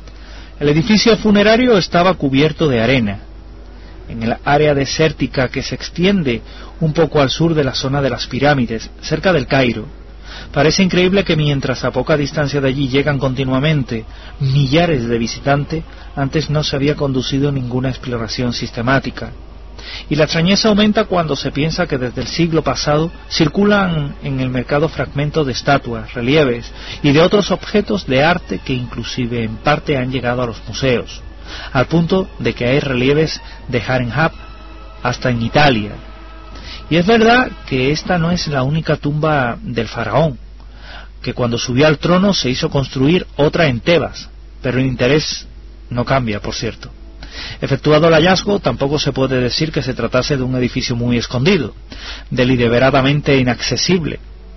El edificio funerario estaba cubierto de arena. En el área desértica que se extiende un poco al sur de la zona de las pirámides, cerca del Cairo, parece increíble que mientras a poca distancia de allí llegan continuamente millares de visitantes, antes no se había conducido ninguna exploración sistemática. Y la extrañeza aumenta cuando se piensa que desde el siglo pasado circulan en el mercado fragmentos de estatuas, relieves y de otros objetos de arte que inclusive en parte han llegado a los museos, al punto de que hay relieves de Haremhab hasta en Italia. Y es verdad que esta no es la única tumba del faraón, que cuando subió al trono se hizo construir otra en Tebas, pero el interés no cambia, por cierto. Efectuado el hallazgo, tampoco se puede decir que se tratase de un edificio muy escondido, deliberadamente inaccesible.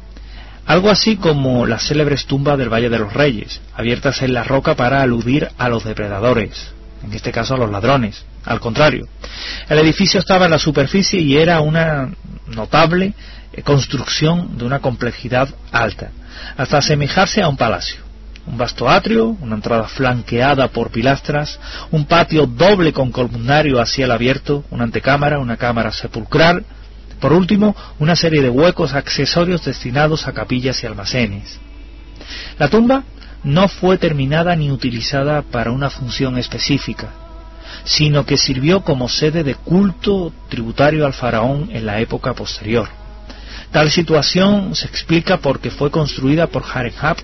Algo así como las célebres tumbas del Valle de los Reyes, abiertas en la roca para aludir a los depredadores, en este caso a los ladrones. Al contrario, el edificio estaba en la superficie y era una notable construcción de una complejidad alta, hasta asemejarse a un palacio. Un vasto atrio, una entrada flanqueada por pilastras, un patio doble con columnario hacia el abierto, una antecámara, una cámara sepulcral, Por último, una serie de huecos accesorios destinados a capillas y almacenes. La tumba no fue terminada ni utilizada para una función específica, sino que sirvió como sede de culto tributario al faraón en la época posterior. Tal situación se explica porque fue construida por Amenhotep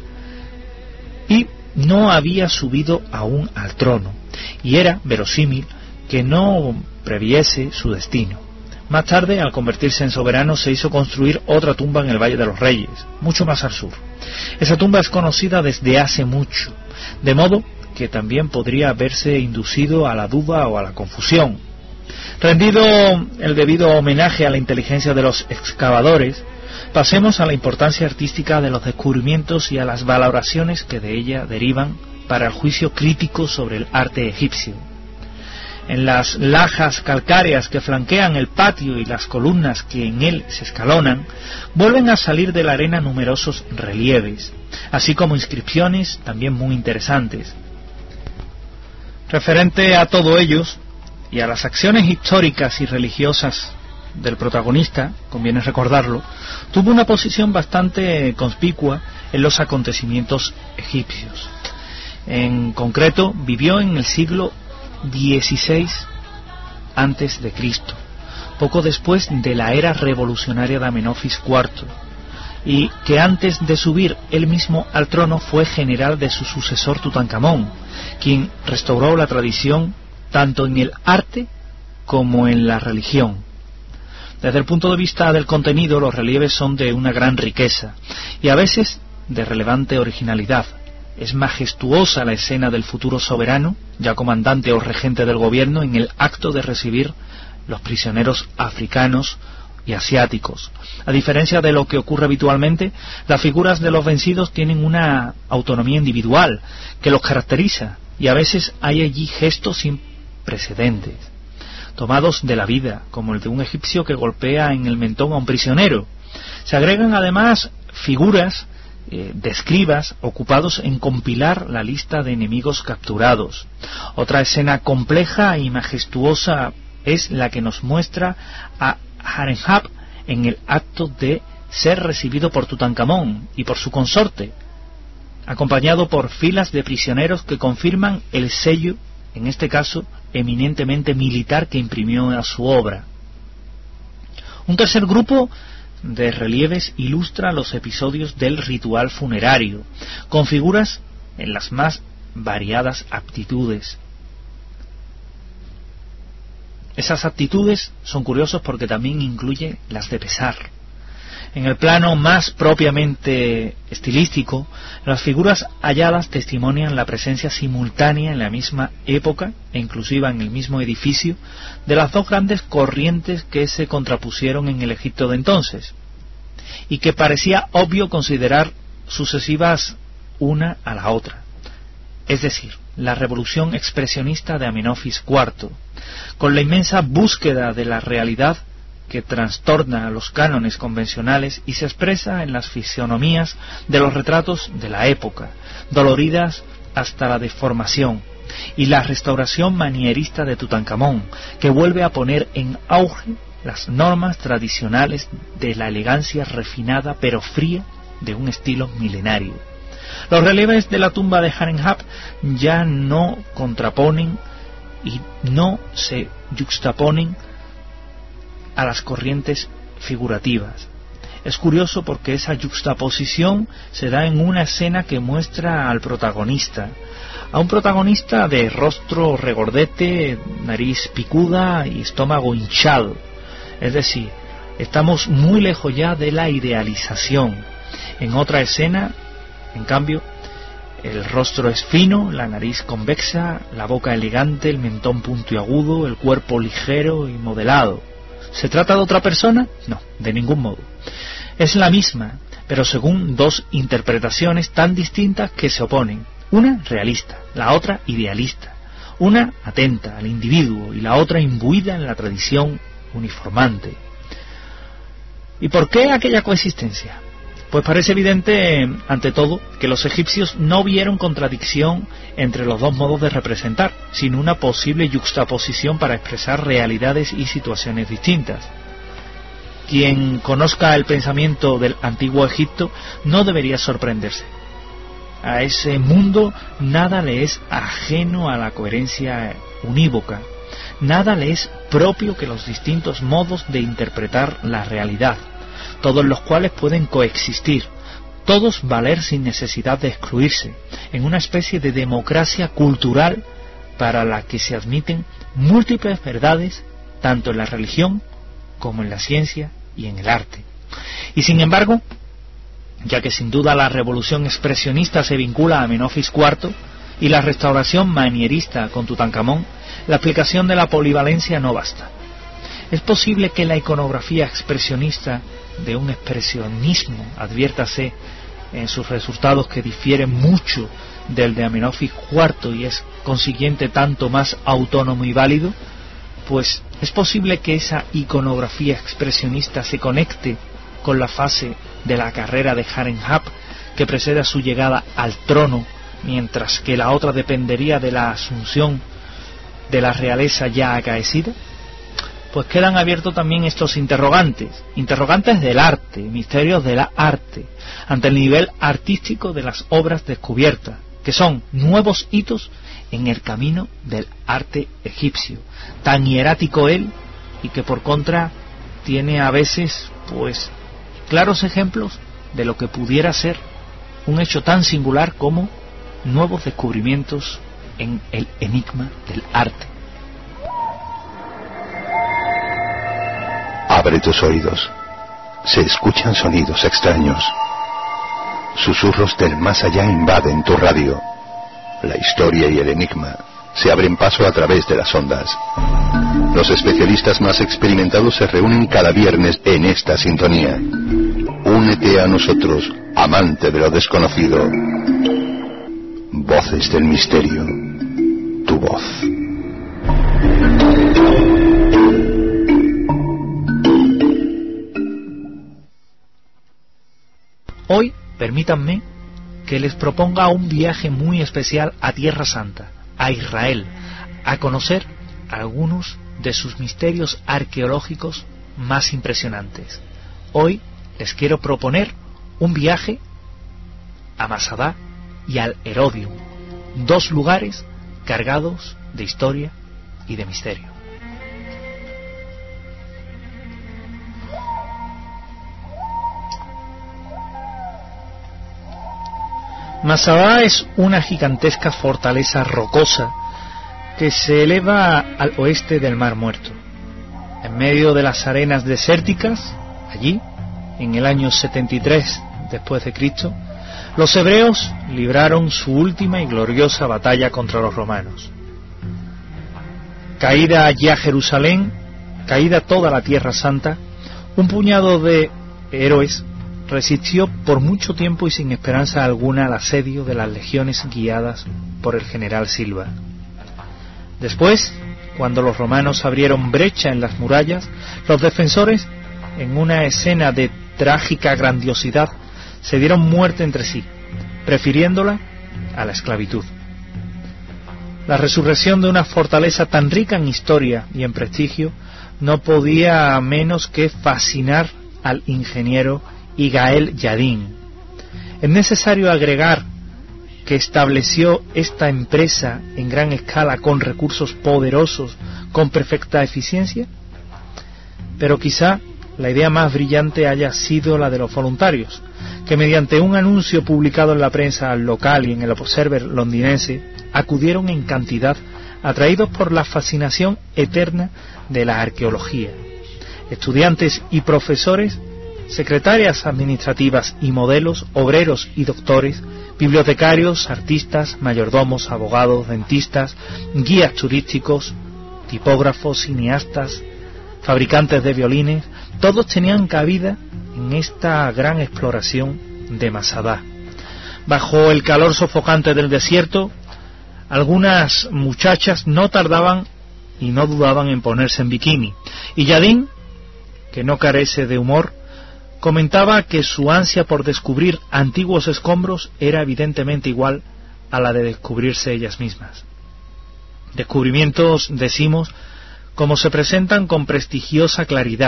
y no había subido aún al trono, y era verosímil que no previese su destino. Más tarde, al convertirse en soberano, se hizo construir otra tumba en el Valle de los Reyes, mucho más al sur. Esa tumba es conocida desde hace mucho, de modo que también podría haberse inducido a la duda o a la confusión. Rendido el debido homenaje a la inteligencia de los excavadores, pasemos a la importancia artística de los descubrimientos y a las valoraciones que de ella derivan para el juicio crítico sobre el arte egipcio. En las lajas calcáreas que flanquean el patio y las columnas que en él se escalonan, vuelven a salir de la arena numerosos relieves, así como inscripciones también muy interesantes. Referente a todo ello y a las acciones históricas y religiosas del protagonista, conviene recordarlo, tuvo una posición bastante conspicua en los acontecimientos egipcios. En concreto, vivió en el siglo XVI antes de Cristo, poco después de la era revolucionaria de Amenofis IV, y que antes de subir él mismo al trono fue general de su sucesor Tutankamón, quien restauró la tradición tanto en el arte como en la religión. Desde el punto de vista del contenido, los relieves son de una gran riqueza y a veces de relevante originalidad. Es majestuosa la escena del futuro soberano, ya comandante o regente del gobierno, en el acto de recibir los prisioneros africanos y asiáticos. A diferencia de lo que ocurre habitualmente, las figuras de los vencidos tienen una autonomía individual que los caracteriza, y a veces hay allí gestos sin precedentes, tomados de la vida, como el de un egipcio que golpea en el mentón a un prisionero. Se agregan además figuras de escribas ocupados en compilar la lista de enemigos capturados. Otra escena compleja y majestuosa es la que nos muestra a Amenhotep en el acto de ser recibido por Tutankamón y por su consorte, acompañado por filas de prisioneros que confirman el sello, en este caso eminentemente militar, que imprimió a su obra. Un tercer grupo de relieves ilustra los episodios del ritual funerario, con figuras en las más variadas aptitudes. Esas aptitudes son curiosas porque también incluye las de pesar. En el plano más propiamente estilístico, las figuras halladas testimonian la presencia simultánea en la misma época, e inclusive en el mismo edificio, de las dos grandes corrientes que se contrapusieron en el Egipto de entonces, y que parecía obvio considerar sucesivas una a la otra. Es decir, la revolución expresionista de Amenofis IV, con la inmensa búsqueda de la realidad que trastorna los cánones convencionales y se expresa en las fisionomías de los retratos de la época, doloridas hasta la deformación, y la restauración manierista de Tutankamón, que vuelve a poner en auge las normas tradicionales de la elegancia refinada pero fría de un estilo milenario. Los relieves de la tumba de Amenhotep ya no contraponen y no se yuxtaponen a las corrientes figurativas. Es curioso porque esa yuxtaposición se da en una escena que muestra al protagonista, a un protagonista de rostro regordete, nariz picuda y estómago hinchado. Es decir, estamos muy lejos ya de la idealización. En otra escena, en cambio, el rostro es fino, la nariz convexa, la boca elegante, el mentón puntiagudo, el cuerpo ligero y modelado. ¿Se trata de otra persona? No, de ningún modo. Es la misma, pero según dos interpretaciones tan distintas que se oponen. Una realista, la otra idealista. Una atenta al individuo y la otra imbuida en la tradición uniformante. ¿Y por qué aquella coexistencia? Pues parece evidente, ante todo, que los egipcios no vieron contradicción entre los dos modos de representar, sino una posible yuxtaposición para expresar realidades y situaciones distintas. Quien conozca el pensamiento del antiguo Egipto no debería sorprenderse. A ese mundo nada le es ajeno a la coherencia unívoca, nada le es propio que los distintos modos de interpretar la realidad, todos los cuales pueden coexistir, todos valer sin necesidad de excluirse, en una especie de democracia cultural para la que se admiten múltiples verdades tanto en la religión como en la ciencia y en el arte. Y sin embargo, ya que sin duda la revolución expresionista se vincula a Amenofis IV y la restauración manierista con Tutankamón, la explicación de la polivalencia no basta. Es posible que la iconografía expresionista de un expresionismo, adviértase en sus resultados que difiere mucho del de Amenofis IV y es consiguiente tanto más autónomo y válido, pues es posible que esa iconografía expresionista se conecte con la fase de la carrera de Harrenhal que precede a su llegada al trono, mientras que la otra dependería de la asunción de la realeza ya acaecida. Pues quedan abiertos también estos interrogantes del arte, misterios de la arte, ante el nivel artístico de las obras descubiertas, que son nuevos hitos en el camino del arte egipcio, tan hierático él y que por contra tiene a veces pues claros ejemplos de lo que pudiera ser un hecho tan singular como nuevos descubrimientos en el enigma del arte. Abre tus oídos. Se escuchan sonidos extraños. Susurros del más allá invaden tu radio. La historia y el enigma se abren paso a través de las ondas. Los especialistas más experimentados se reúnen cada viernes en esta sintonía. Únete a nosotros, amante de lo desconocido. Voces del misterio. Tu voz. Hoy, permítanme que les proponga un viaje muy especial a Tierra Santa, a Israel, a conocer algunos de sus misterios arqueológicos más impresionantes. Hoy les quiero proponer un viaje a Masada y al Herodium, dos lugares cargados de historia y de misterio. Masada es una gigantesca fortaleza rocosa que se eleva al oeste del Mar Muerto. En medio de las arenas desérticas, allí, en el año 73 después de Cristo, los hebreos libraron su última y gloriosa batalla contra los romanos. Caída ya Jerusalén, caída toda la Tierra Santa, un puñado de héroes resistió por mucho tiempo y sin esperanza alguna al asedio de las legiones guiadas por el general Silva. Después, cuando los romanos abrieron brecha en las murallas, los defensores, en una escena de trágica grandiosidad, se dieron muerte entre sí, prefiriéndola a la esclavitud. La resurrección de una fortaleza tan rica en historia y en prestigio no podía menos que fascinar al ingeniero Yigael Yadin. Es necesario agregar que estableció esta empresa en gran escala con recursos poderosos, con perfecta eficiencia, pero quizá la idea más brillante haya sido la de los voluntarios, que mediante un anuncio publicado en la prensa local y en el Observer londinense, acudieron en cantidad, atraídos por la fascinación eterna de la arqueología. Estudiantes y profesores, secretarias administrativas y modelos, obreros y doctores, bibliotecarios, artistas, mayordomos, abogados, dentistas, guías turísticos, tipógrafos, cineastas, fabricantes de violines, todos tenían cabida en esta gran exploración de Masada. Bajo el calor sofocante del desierto, algunas muchachas no tardaban y no dudaban en ponerse en bikini, y Yadin, que no carece de humor, comentaba que su ansia por descubrir antiguos escombros era evidentemente igual a la de descubrirse ellas mismas. Descubrimientos, decimos, como se presentan con prestigiosa claridad,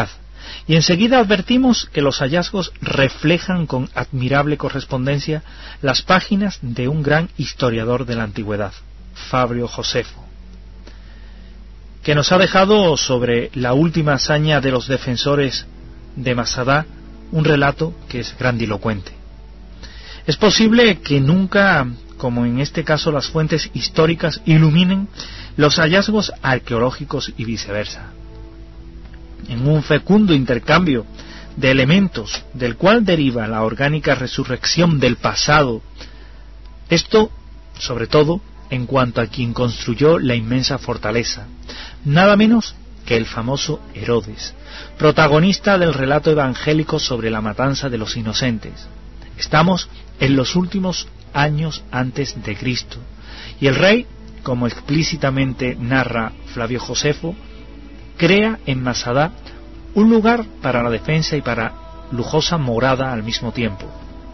y enseguida advertimos que los hallazgos reflejan con admirable correspondencia las páginas de un gran historiador de la antigüedad, Flavio Josefo, que nos ha dejado sobre la última hazaña de los defensores de Masada un relato que es grandilocuente. Es posible que nunca, como en este caso, las fuentes históricas iluminen los hallazgos arqueológicos y viceversa. En un fecundo intercambio de elementos del cual deriva la orgánica resurrección del pasado, esto, sobre todo, en cuanto a quien construyó la inmensa fortaleza, nada menos que el famoso Herodes, protagonista del relato evangélico sobre la matanza de los inocentes. Estamos en los últimos años antes de Cristo, y el rey, como explícitamente narra Flavio Josefo, crea en Masada un lugar para la defensa y para lujosa morada al mismo tiempo.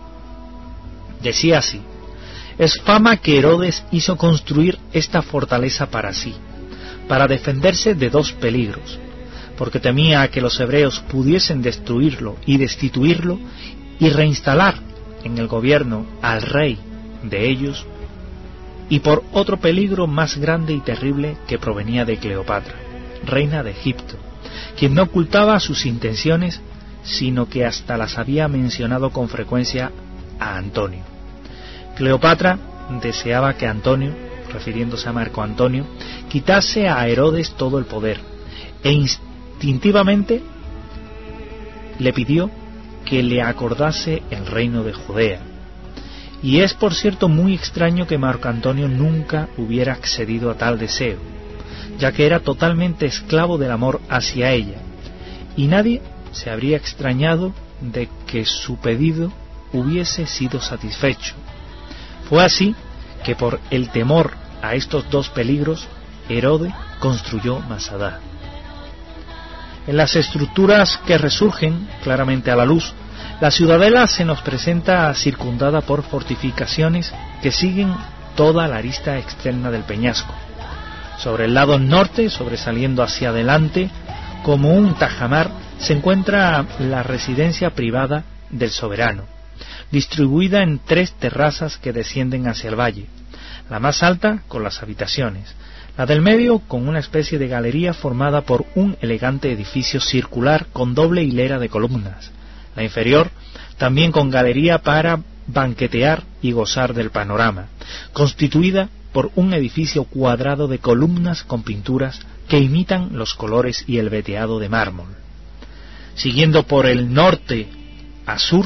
Decía así: es fama que Herodes hizo construir esta fortaleza para sí, para defenderse de dos peligros, porque temía que los hebreos pudiesen destruirlo y destituirlo y reinstalar en el gobierno al rey de ellos, y por otro peligro más grande y terrible que provenía de Cleopatra, reina de Egipto, quien no ocultaba sus intenciones, sino que hasta las había mencionado con frecuencia a Antonio. Cleopatra deseaba que Antonio, refiriéndose a Marco Antonio, quitase a Herodes todo el poder, e instintivamente le pidió que le acordase el reino de Judea. Y es, por cierto, muy extraño que Marco Antonio nunca hubiera accedido a tal deseo, ya que era totalmente esclavo del amor hacia ella, y nadie se habría extrañado de que su pedido hubiese sido satisfecho. Fue así que, por el temor a estos dos peligros, Herodes construyó Masada. En las estructuras que resurgen claramente a la luz, la ciudadela se nos presenta circundada por fortificaciones que siguen toda la arista externa del peñasco. Sobre el lado norte, sobresaliendo hacia adelante, como un tajamar, se encuentra la residencia privada del soberano, distribuida en 3 terrazas que descienden hacia el valle, la más alta con las habitaciones, la del medio con una especie de galería formada por un elegante edificio circular con doble hilera de columnas, la inferior también con galería para banquetear y gozar del panorama, constituida por un edificio cuadrado de columnas con pinturas que imitan los colores y el veteado de mármol. Siguiendo por el norte a sur,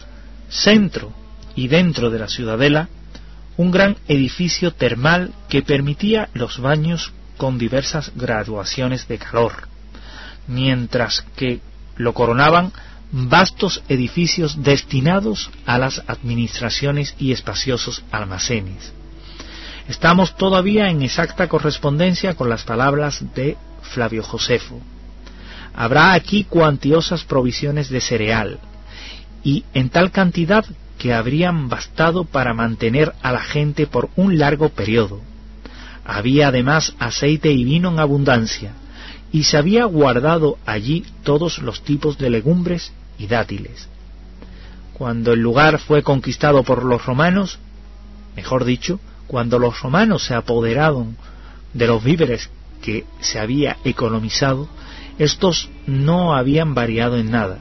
centro y dentro de la ciudadela, un gran edificio termal que permitía los baños con diversas graduaciones de calor, mientras que lo coronaban vastos edificios destinados a las administraciones y espaciosos almacenes. Estamos todavía en exacta correspondencia con las palabras de Flavio Josefo. Habrá aquí cuantiosas provisiones de cereal, y en tal cantidad que habrían bastado para mantener a la gente por un largo periodo. Había además aceite y vino en abundancia, y se había guardado allí todos los tipos de legumbres y dátiles. Cuando el lugar fue conquistado por los romanos, mejor dicho, cuando los romanos se apoderaron de los víveres que se había economizado, estos no habían variado en nada.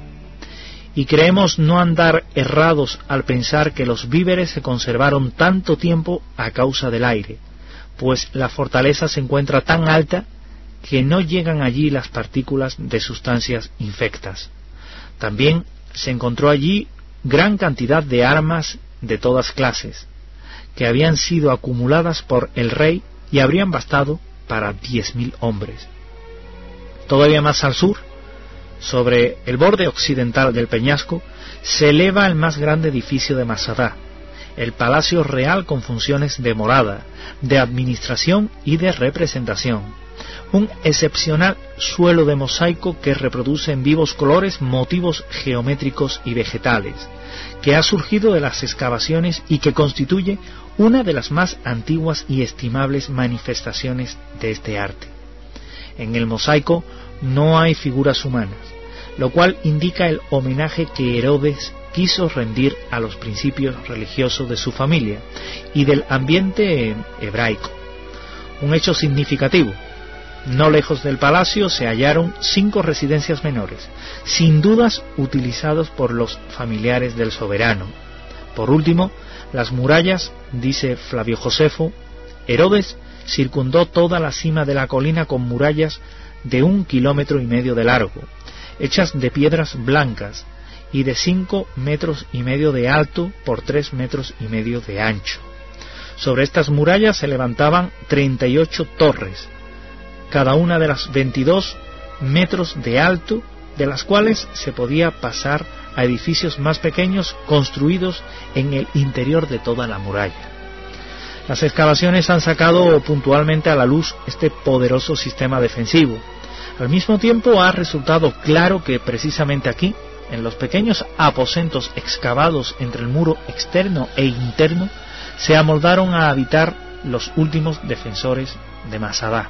Y creemos no andar errados al pensar que los víveres se conservaron tanto tiempo a causa del aire, pues la fortaleza se encuentra tan alta que no llegan allí las partículas de sustancias infectas. También se encontró allí gran cantidad de armas de todas clases, que habían sido acumuladas por el rey y habrían bastado para 10.000 hombres. Todavía más al sur, sobre el borde occidental del peñasco, se eleva el más grande edificio de Masada, el Palacio Real con funciones de morada, de administración y de representación. Un excepcional suelo de mosaico que reproduce en vivos colores motivos geométricos y vegetales, que ha surgido de las excavaciones y que constituye una de las más antiguas y estimables manifestaciones de este arte. En el mosaico no hay figuras humanas. lo cual indica el homenaje que Herodes quiso rendir a los principios religiosos de su familia y del ambiente hebraico. Un hecho significativo. No lejos del palacio se hallaron 5 residencias menores, sin dudas utilizados por los familiares del soberano. Por último, las murallas, dice Flavio Josefo, Herodes circundó toda la cima de la colina con murallas de 1,5 kilómetros de largo, hechas de piedras blancas y de 5,5 metros de alto por 3,5 metros de ancho. Sobre estas murallas se levantaban 38 torres, cada una de las 22 metros de alto, de las cuales se podía pasar a edificios más pequeños construidos en el interior de toda la muralla. Las excavaciones han sacado puntualmente a la luz este poderoso sistema defensivo. Al mismo tiempo ha resultado claro que precisamente aquí, en los pequeños aposentos excavados entre el muro externo e interno, se amoldaron a habitar los últimos defensores de Masada.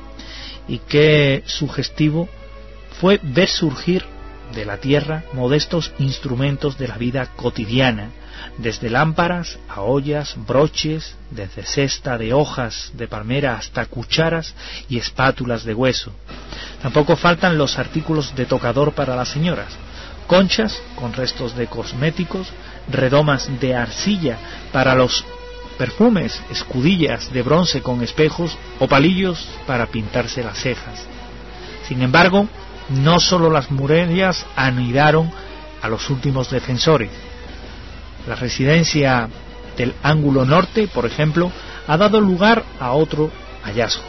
Y qué sugestivo fue ver surgir de la tierra modestos instrumentos de la vida cotidiana, desde lámparas a ollas, broches, desde cesta de hojas de palmera hasta cucharas y espátulas de hueso. Tampoco faltan los artículos de tocador para las señoras, conchas con restos de cosméticos, redomas de arcilla para los perfumes, escudillas de bronce con espejos o palillos para pintarse las cejas. Sin embargo, no solo las murallas anidaron a los últimos defensores. La residencia del ángulo norte, por ejemplo, ha dado lugar a otro hallazgo.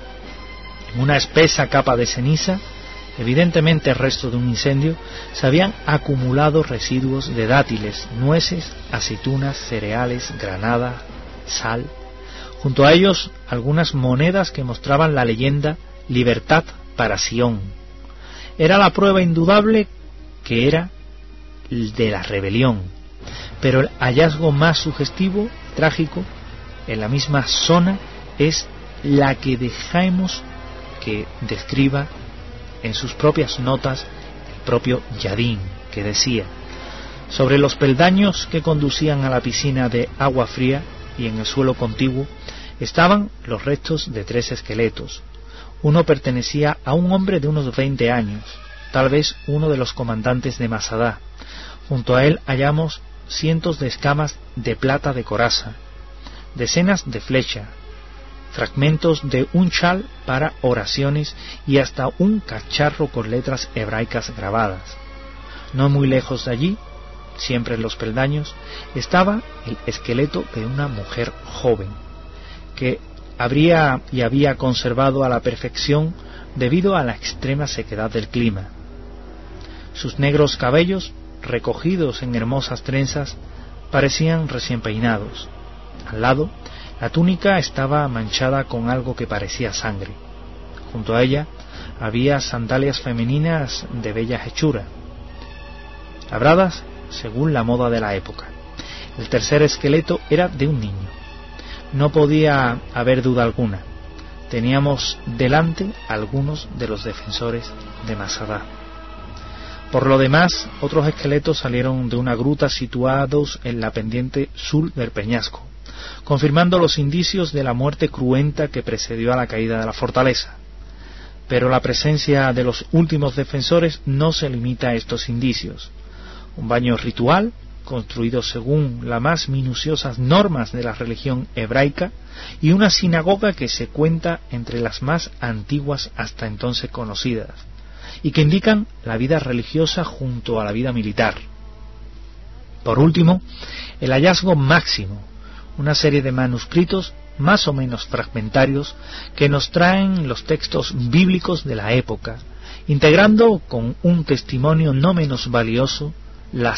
En una espesa capa de ceniza, evidentemente el resto de un incendio, se habían acumulado residuos de dátiles, nueces, aceitunas, cereales, granada, sal. Junto a ellos, algunas monedas que mostraban la leyenda «Libertad para Sion». Era la prueba indudable que era de la rebelión. Pero el hallazgo más sugestivo, trágico, en la misma zona, es la que dejamos que describa en sus propias notas el propio Yadín, que decía: sobre los peldaños que conducían a la piscina de agua fría y en el suelo contiguo estaban los restos de 3 esqueletos. Uno pertenecía a un hombre de unos 20 años, tal vez uno de los comandantes de Masada. Junto a él hallamos cientos de escamas de plata de coraza, decenas de flechas, fragmentos de un chal para oraciones y hasta un cacharro con letras hebraicas grabadas. No muy lejos de allí, siempre en los peldaños, estaba el esqueleto de una mujer joven, que había conservado a la perfección debido a la extrema sequedad del clima. Sus negros cabellos, recogidos en hermosas trenzas, parecían recién peinados. Al lado, la túnica estaba manchada con algo que parecía sangre. Junto a ella había sandalias femeninas de bella hechura, labradas según la moda de la época. El tercer esqueleto era de un niño. No podía haber duda alguna. Teníamos delante algunos de los defensores de Masada. Por lo demás, otros esqueletos salieron de una gruta situados en la pendiente sur del peñasco, confirmando los indicios de la muerte cruenta que precedió a la caída de la fortaleza. Pero la presencia de los últimos defensores no se limita a estos indicios. Un baño ritual, construido según las más minuciosas normas de la religión hebraica, y una sinagoga que se cuenta entre las más antiguas hasta entonces conocidas, y que indican la vida religiosa junto a la vida militar. Por último, el hallazgo máximo, una serie de manuscritos más o menos fragmentarios que nos traen los textos bíblicos de la época, integrando con un testimonio no menos valioso los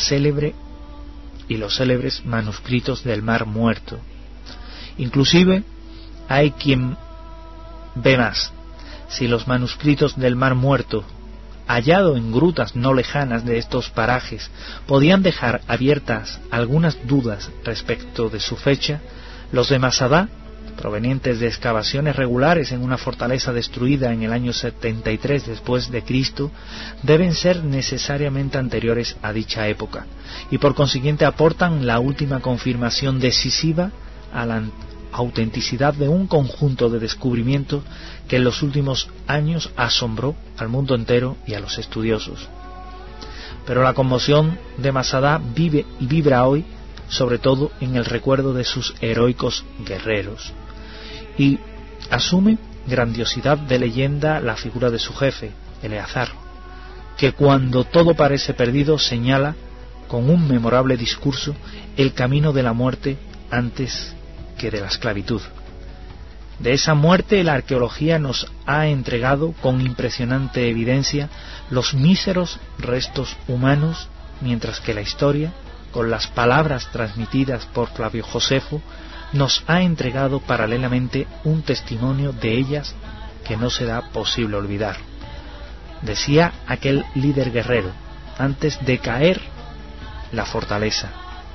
célebres manuscritos del Mar Muerto. Inclusive hay quien ve más: si los manuscritos del Mar Muerto, hallado en grutas no lejanas de estos parajes, podían dejar abiertas algunas dudas respecto de su fecha, los de Masada provenientes de excavaciones regulares en una fortaleza destruida en el año 73 después de Cristo, deben ser necesariamente anteriores a dicha época, y por consiguiente aportan la última confirmación decisiva a la autenticidad de un conjunto de descubrimientos que en los últimos años asombró al mundo entero y a los estudiosos. Pero la conmoción de Masada vive y vibra hoy, sobre todo en el recuerdo de sus heroicos guerreros, y asume grandiosidad de leyenda la figura de su jefe, Eleazar, que cuando todo parece perdido señala con un memorable discurso el camino de la muerte antes que de la esclavitud. De esa muerte la arqueología nos ha entregado con impresionante evidencia los míseros restos humanos, mientras que la historia, con las palabras transmitidas por Flavio Josefo, nos ha entregado paralelamente un testimonio de ellas que no será posible olvidar. Decía aquel líder guerrero, antes de caer la fortaleza: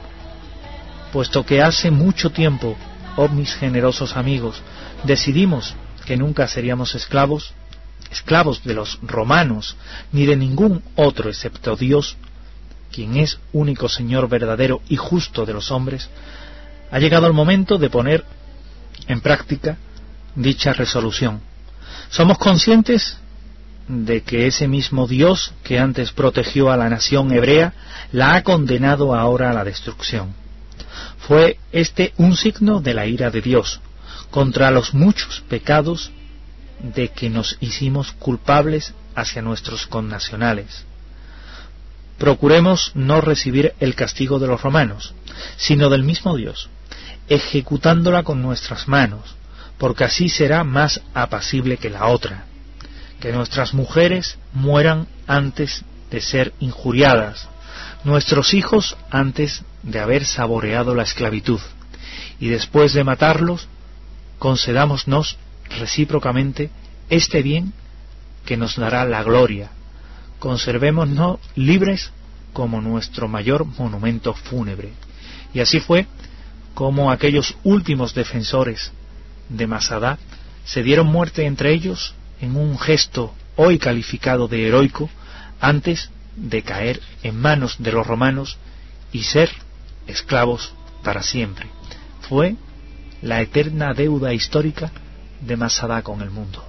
puesto que hace mucho tiempo, oh mis generosos amigos, decidimos que nunca seríamos esclavos de los romanos, ni de ningún otro excepto Dios, quien es único Señor verdadero y justo de los hombres, ha llegado el momento de poner en práctica dicha resolución. Somos conscientes de que ese mismo Dios que antes protegió a la nación hebrea la ha condenado ahora a la destrucción. Fue este un signo de la ira de Dios contra los muchos pecados de que nos hicimos culpables hacia nuestros connacionales. Procuremos no recibir el castigo de los romanos, sino del mismo Dios, ejecutándola con nuestras manos, porque así será más apacible que la otra. Que nuestras mujeres mueran antes de ser injuriadas, nuestros hijos antes de haber saboreado la esclavitud, y después de matarlos, concedámonos recíprocamente este bien que nos dará la gloria. Conservémonos libres como nuestro mayor monumento fúnebre. Y así fue como aquellos últimos defensores de Masada se dieron muerte entre ellos en un gesto hoy calificado de heroico, antes de caer en manos de los romanos y ser esclavos para siempre. Fue la eterna deuda histórica de Masada con el mundo.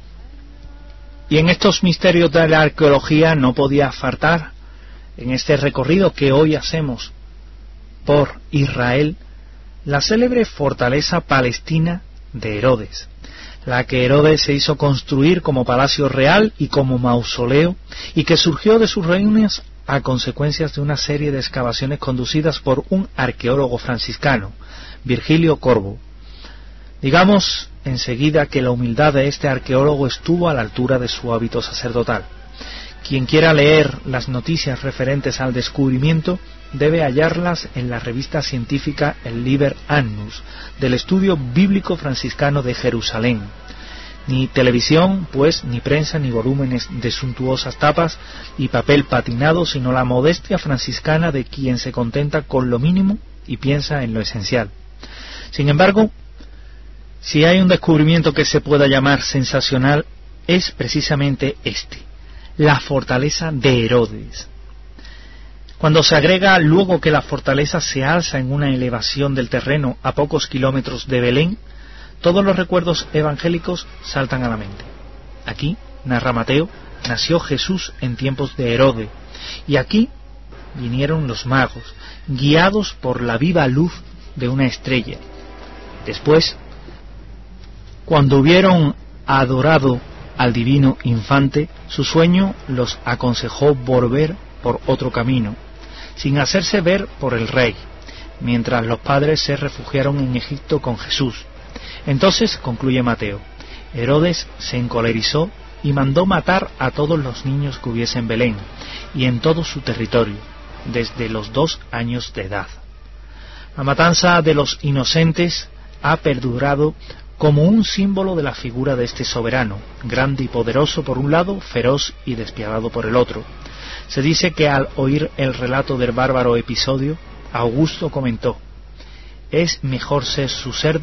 Y en estos misterios de la arqueología no podía faltar, en este recorrido que hoy hacemos por Israel, la célebre fortaleza palestina de Herodes, la que Herodes se hizo construir como palacio real y como mausoleo, y que surgió de sus ruinas a consecuencias de una serie de excavaciones conducidas por un arqueólogo franciscano, Virgilio Corbo. Digamos enseguida que la humildad de este arqueólogo estuvo a la altura de su hábito sacerdotal. Quien quiera leer las noticias referentes al descubrimiento debe hallarlas en la revista científica El Liber Annus del Estudio Bíblico Franciscano de Jerusalén. Ni televisión, pues, ni prensa, ni volúmenes de suntuosas tapas y papel patinado, sino la modestia franciscana de quien se contenta con lo mínimo y piensa en lo esencial. Sin embargo, si hay un descubrimiento que se pueda llamar sensacional, es precisamente este: la fortaleza de Herodes. Cuando se agrega luego que la fortaleza se alza en una elevación del terreno a pocos kilómetros de Belén, todos los recuerdos evangélicos saltan a la mente. Aquí, narra Mateo, nació Jesús en tiempos de Herodes, y aquí vinieron los magos, guiados por la viva luz de una estrella. Después, cuando hubieron adorado al divino infante, su sueño los aconsejó volver por otro camino, sin hacerse ver por el rey, mientras los padres se refugiaron en Egipto con Jesús. Entonces, concluye Mateo, Herodes se encolerizó y mandó matar a todos los niños que hubiese en Belén y en todo su territorio, desde los 2 años de edad. La matanza de los inocentes ha perdurado como un símbolo de la figura de este soberano, grande y poderoso por un lado, feroz y despiadado por el otro. Se dice que al oír el relato del bárbaro episodio, Augusto comentó: «Es mejor ser su cerdo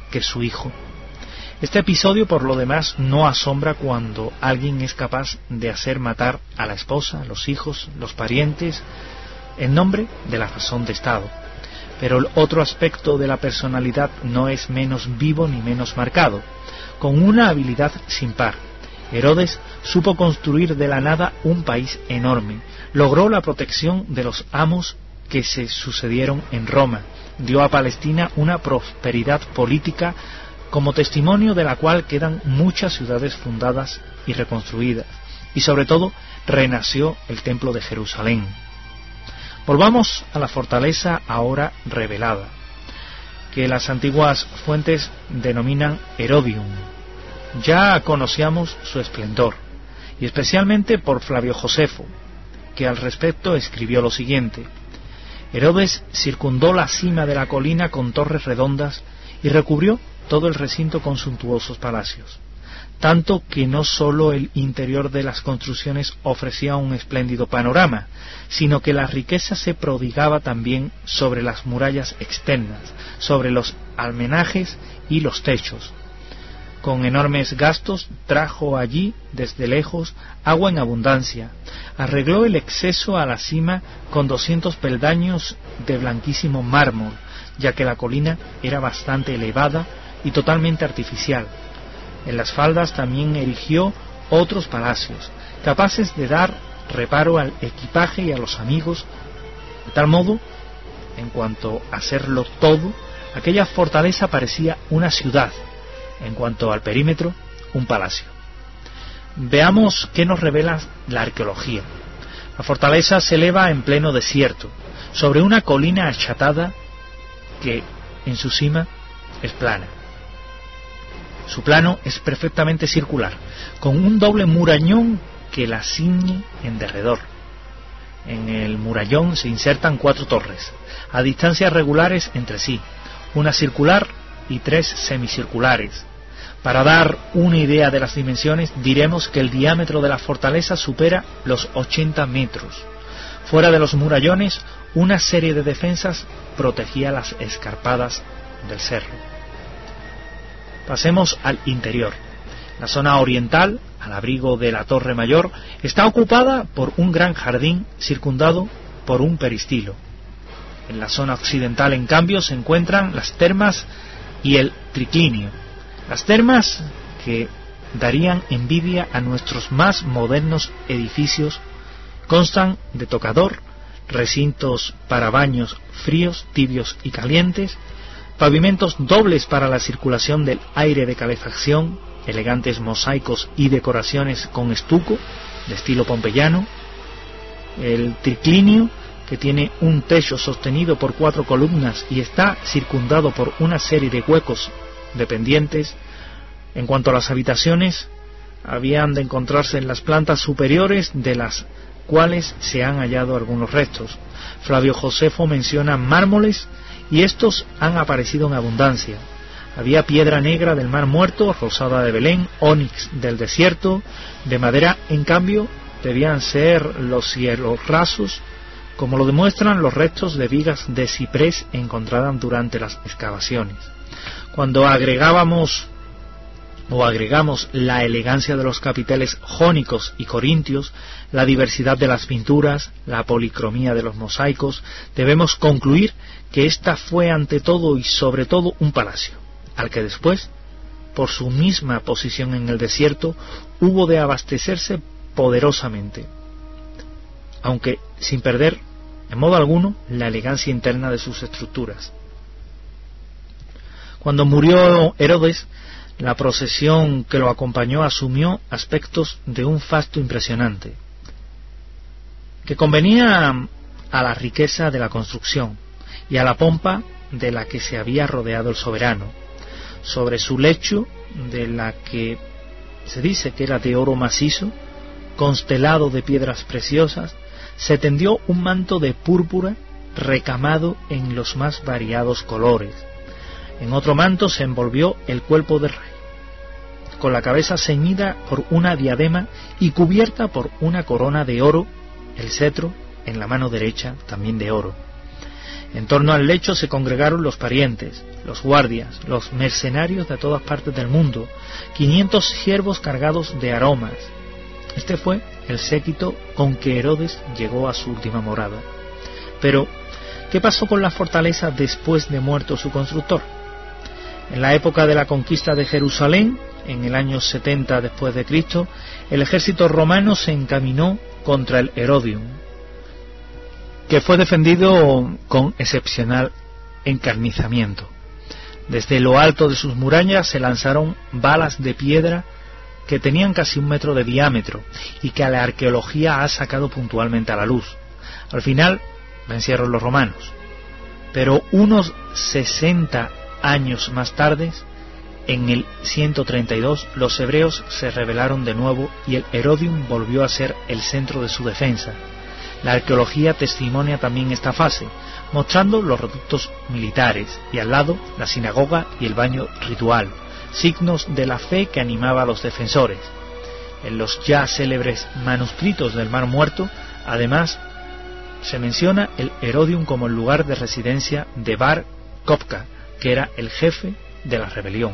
que su hijo. Este episodio, por lo demás, no asombra cuando alguien es capaz de hacer matar a la esposa, los hijos, los parientes, en nombre de la razón de Estado. Pero el otro aspecto de la personalidad no es menos vivo ni menos marcado. Con una habilidad sin par, Herodes supo construir de la nada un país enorme, logró la protección de los amos que se sucedieron en Roma, dio a Palestina una prosperidad política como testimonio de la cual quedan muchas ciudades fundadas y reconstruidas, y sobre todo renació el templo de Jerusalén. Volvamos a la fortaleza ahora revelada, que las antiguas fuentes denominan Herodium. Ya conocíamos su esplendor, y especialmente por Flavio Josefo, que al respecto escribió lo siguiente: Herodes circundó la cima de la colina con torres redondas y recubrió todo el recinto con suntuosos palacios, tanto que no sólo el interior de las construcciones ofrecía un espléndido panorama, sino que la riqueza se prodigaba también sobre las murallas externas, sobre los almenajes y los techos. Con enormes gastos trajo allí, desde lejos, agua en abundancia, arregló el acceso a la cima con 200 peldaños de blanquísimo mármol, ya que la colina era bastante elevada y totalmente artificial. En las faldas también erigió otros palacios, capaces de dar reparo al equipaje y a los amigos, de tal modo, en cuanto a hacerlo todo, aquella fortaleza parecía una ciudad, en cuanto al perímetro, un palacio. Veamos qué nos revela la arqueología. La fortaleza se eleva en pleno desierto, sobre una colina achatada que en su cima es plana. Su plano es perfectamente circular, con un doble murallón que la ciñe en derredor. En el murallón se insertan 4 torres, a distancias regulares entre sí, una circular y 3 semicirculares. Para dar una idea de las dimensiones, diremos que el diámetro de la fortaleza supera los 80 metros. Fuera de los murallones, una serie de defensas protegía las escarpadas del cerro. Pasemos al interior. La zona oriental, al abrigo de la Torre Mayor, está ocupada por un gran jardín circundado por un peristilo. En la zona occidental, en cambio, se encuentran las termas y el triclinio. Las termas que darían envidia a nuestros más modernos edificios constan de tocador, recintos para baños fríos, tibios y calientes, pavimentos dobles para la circulación del aire de calefacción, elegantes mosaicos y decoraciones con estuco de estilo pompeyano, el triclinio, que tiene un techo sostenido por 4 columnas y está circundado por una serie de huecos dependientes. En cuanto a las habitaciones, habían de encontrarse en las plantas superiores, de las cuales se han hallado algunos restos. Flavio Josefo menciona mármoles y estos han aparecido en abundancia. Había piedra negra del Mar Muerto, rosada de Belén, ónix del desierto. De madera, en cambio, debían ser los cielos rasos, como lo demuestran los restos de vigas de ciprés encontradas durante las excavaciones. Cuando agregamos la elegancia de los capiteles jónicos y corintios, la diversidad de las pinturas, la policromía de los mosaicos, debemos concluir que ésta fue ante todo y sobre todo un palacio, al que después, por su misma posición en el desierto, hubo de abastecerse poderosamente, aunque sin perder en modo alguno la elegancia interna de sus estructuras. Cuando murió Herodes, la procesión que lo acompañó asumió aspectos de un fasto impresionante, que convenía a la riqueza de la construcción y a la pompa de la que se había rodeado el soberano. Sobre su lecho, de la que se dice que era de oro macizo, constelado de piedras preciosas, se tendió un manto de púrpura recamado en los más variados colores. En otro manto se envolvió el cuerpo del rey, con la cabeza ceñida por una diadema y cubierta por una corona de oro, el cetro en la mano derecha también de oro. En torno al lecho se congregaron los parientes, los guardias, los mercenarios de todas partes del mundo, 500 siervos cargados de aromas. Este fue el séquito con que Herodes llegó a su última morada. Pero, ¿qué pasó con la fortaleza después de muerto su constructor? En la época de la conquista de Jerusalén, en el año 70 después de Cristo, el ejército romano se encaminó contra el Herodium, que fue defendido con excepcional encarnizamiento. Desde lo alto de sus murallas se lanzaron balas de piedra que tenían casi 1 metro de diámetro y que la arqueología ha sacado puntualmente a la luz. Al final vencieron los romanos, pero unos 60 años más tarde, en el 132, los hebreos se rebelaron de nuevo y el Herodium volvió a ser el centro de su defensa. La arqueología testimonia también esta fase, mostrando los reductos militares y al lado la sinagoga y el baño ritual, signos de la fe que animaba a los defensores. En los ya célebres manuscritos del Mar Muerto, además, se menciona el Herodium como el lugar de residencia de Bar Kokhba, que era el jefe de la rebelión.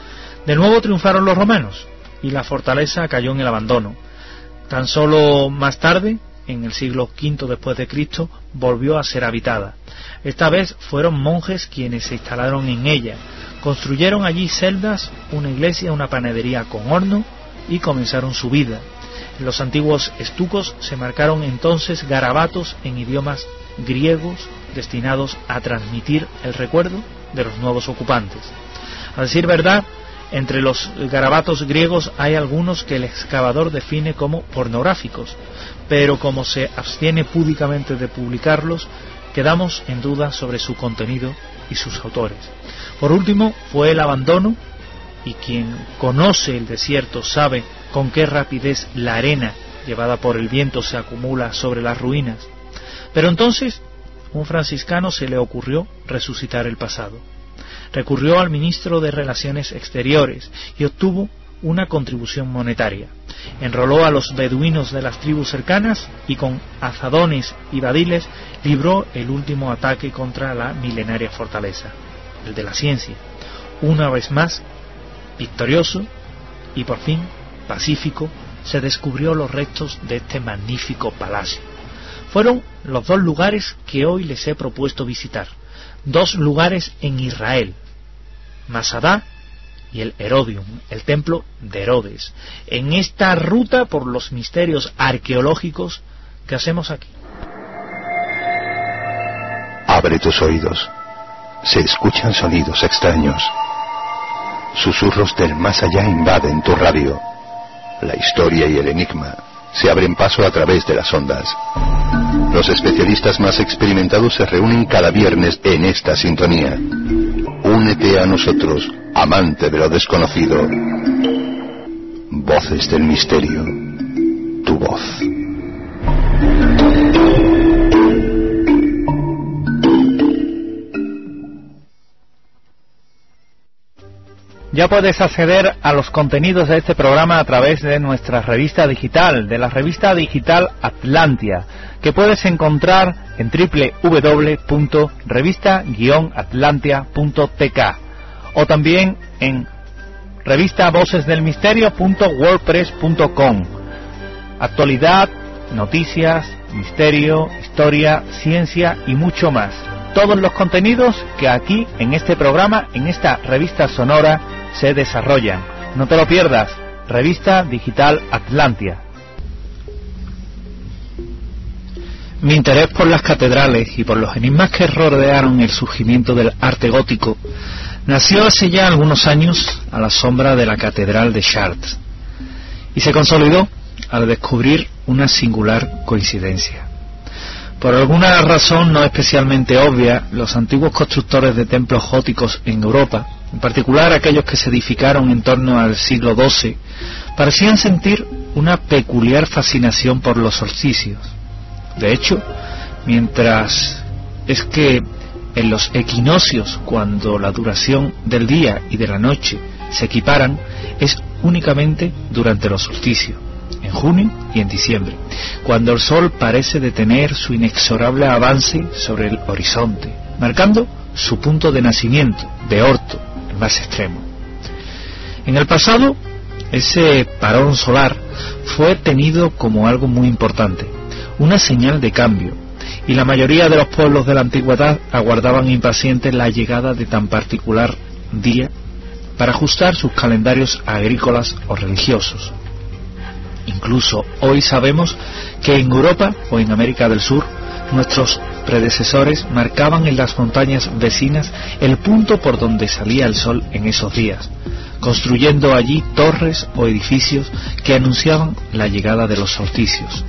De nuevo triunfaron los romanos y la fortaleza cayó en el abandono. Tan solo más tarde, en el siglo V después de Cristo, volvió a ser habitada. Esta vez fueron monjes quienes se instalaron en ella, construyeron allí celdas, una iglesia, una panadería con horno y comenzaron su vida. En los antiguos estucos se marcaron entonces garabatos en idiomas griegos destinados a transmitir el recuerdo de los nuevos ocupantes. A decir verdad, entre los garabatos griegos hay algunos que el excavador define como pornográficos, pero como se abstiene públicamente de publicarlos, quedamos en duda sobre su contenido y sus autores. Por último, fue el abandono, y quien conoce el desierto sabe con qué rapidez la arena llevada por el viento se acumula sobre las ruinas. Pero entonces, un franciscano se le ocurrió resucitar el pasado. Recurrió al ministro de Relaciones Exteriores y obtuvo una contribución monetaria. Enroló a los beduinos de las tribus cercanas y con azadones y badiles libró el último ataque contra la milenaria fortaleza, el de la ciencia. Una vez más, victorioso y por fin pacífico, se descubrió los restos de este magnífico palacio. Fueron los 2 lugares que hoy les he propuesto visitar, 2 lugares en Israel, Masada y el Herodium, el templo de Herodes, en esta ruta por los misterios arqueológicos que hacemos aquí. Abre tus oídos. Se escuchan sonidos extraños. Susurros del más allá invaden tu radio. La historia y el enigma se abren paso a través de las ondas. Los especialistas más experimentados se reúnen cada viernes en esta sintonía. Únete a nosotros, amante de lo desconocido. Voces del misterio. Tu voz. Ya puedes acceder a los contenidos de este programa a través de nuestra revista digital, de la revista digital Atlantia, que puedes encontrar en www.revista-atlantia.tk o también en revistavocesdelmisterio.wordpress.com. Actualidad, noticias, misterio, historia, ciencia y mucho más. Todos los contenidos que aquí, en este programa, en esta revista sonora, se desarrollan. No te lo pierdas. Revista Digital Atlantia. Mi interés por las catedrales y por los enigmas que rodearon el surgimiento del arte gótico nació hace ya algunos años a la sombra de la Catedral de Chartres y se consolidó al descubrir una singular coincidencia. Por alguna razón no especialmente obvia, los antiguos constructores de templos góticos en Europa, en particular aquellos que se edificaron en torno al siglo XII, parecían sentir una peculiar fascinación por los solsticios. De hecho, mientras es que en los equinoccios, cuando la duración del día y de la noche se equiparan, es únicamente durante los solsticios. En junio y en diciembre, cuando el sol parece detener su inexorable avance sobre el horizonte, marcando su punto de nacimiento, de orto, el más extremo. En el pasado, ese parón solar fue tenido como algo muy importante, una señal de cambio, y la mayoría de los pueblos de la antigüedad aguardaban impacientes la llegada de tan particular día para ajustar sus calendarios agrícolas o religiosos. Incluso hoy sabemos que en Europa o en América del Sur nuestros predecesores marcaban en las montañas vecinas el punto por donde salía el sol en esos días, construyendo allí torres o edificios que anunciaban la llegada de los solsticios.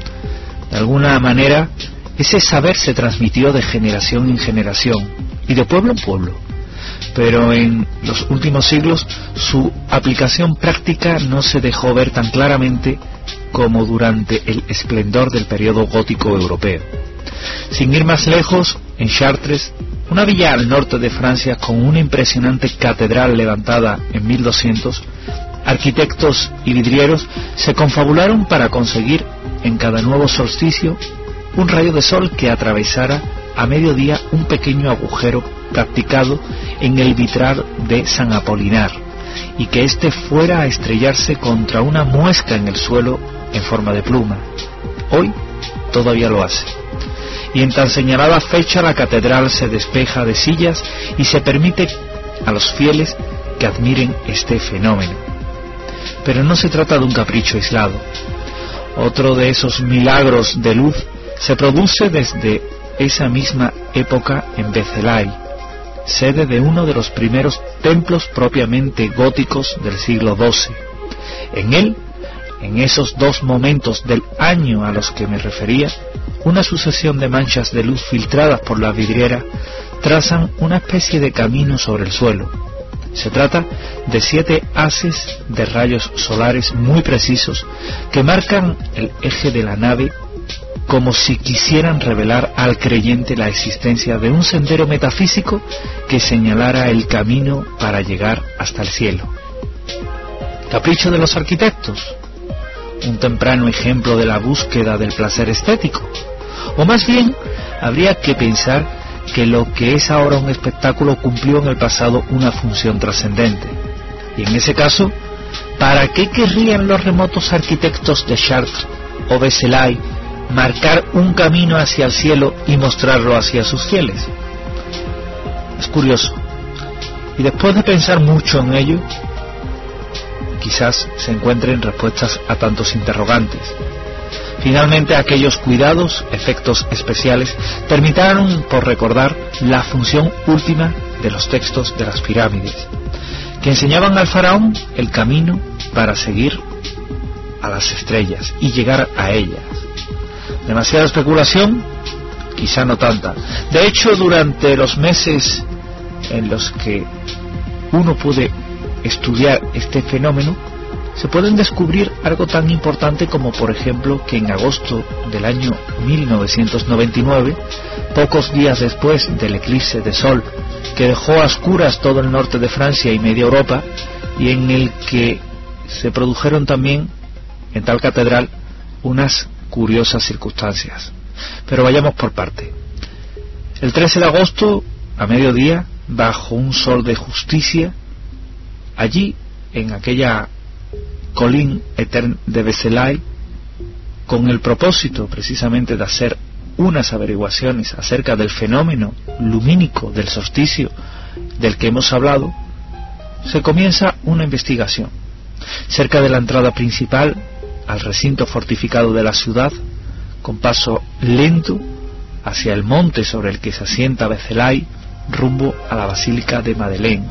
De alguna manera, ese saber se transmitió de generación en generación y de pueblo en pueblo, pero en los últimos siglos su aplicación práctica no se dejó ver tan claramente como durante el esplendor del periodo gótico europeo. Sin ir más lejos, en Chartres, una villa al norte de Francia con una impresionante catedral levantada en 1200, arquitectos y vidrieros se confabularon para conseguir en cada nuevo solsticio un rayo de sol que atravesara a mediodía un pequeño agujero practicado en el vitral de San Apolinar y que éste fuera a estrellarse contra una muesca en el suelo en forma de pluma. Hoy todavía lo hace. Y en tan señalada fecha la catedral se despeja de sillas y se permite a los fieles que admiren este fenómeno. Pero no se trata de un capricho aislado. Otro de esos milagros de luz se produce desde esa misma época en Vézelay, sede de uno de los primeros templos propiamente góticos del siglo XII. En él, en esos dos momentos del año a los que me refería, una sucesión de manchas de luz filtradas por la vidriera trazan una especie de camino sobre el suelo. Se trata de 7 haces de rayos solares muy precisos que marcan el eje de la nave como si quisieran revelar al creyente la existencia de un sendero metafísico que señalara el camino para llegar hasta el cielo. ¿Capricho de los arquitectos? ¿Un temprano ejemplo de la búsqueda del placer estético? O más bien, habría que pensar que lo que es ahora un espectáculo cumplió en el pasado una función trascendente. Y en ese caso, ¿para qué querrían los remotos arquitectos de Chartres o Vézelay marcar un camino hacia el cielo y mostrarlo hacia sus fieles? Es curioso, y después de pensar mucho en ello, quizás se encuentren respuestas a tantos interrogantes. Finalmente, aquellos cuidados, efectos especiales, terminaron por recordar la función última de los textos de las pirámides, que enseñaban al faraón el camino para seguir a las estrellas y llegar a ellas. ¿Demasiada especulación? Quizá no tanta. De hecho, durante los meses en los que uno puede estudiar este fenómeno, se pueden descubrir algo tan importante como, por ejemplo, que en agosto del año 1999, pocos días después del eclipse de sol que dejó a oscuras todo el norte de Francia y media Europa, y en el que se produjeron también en tal catedral unas curiosas circunstancias. Pero vayamos por parte. El 13 de agosto, a mediodía, bajo un sol de justicia, allí, en aquella colina eterna de Vézelay, con el propósito precisamente de hacer unas averiguaciones acerca del fenómeno lumínico del solsticio del que hemos hablado, se comienza una investigación. Cerca de la entrada principal al recinto fortificado de la ciudad, con paso lento hacia el monte sobre el que se asienta Vézelay, rumbo a la Basílica de Madeleine.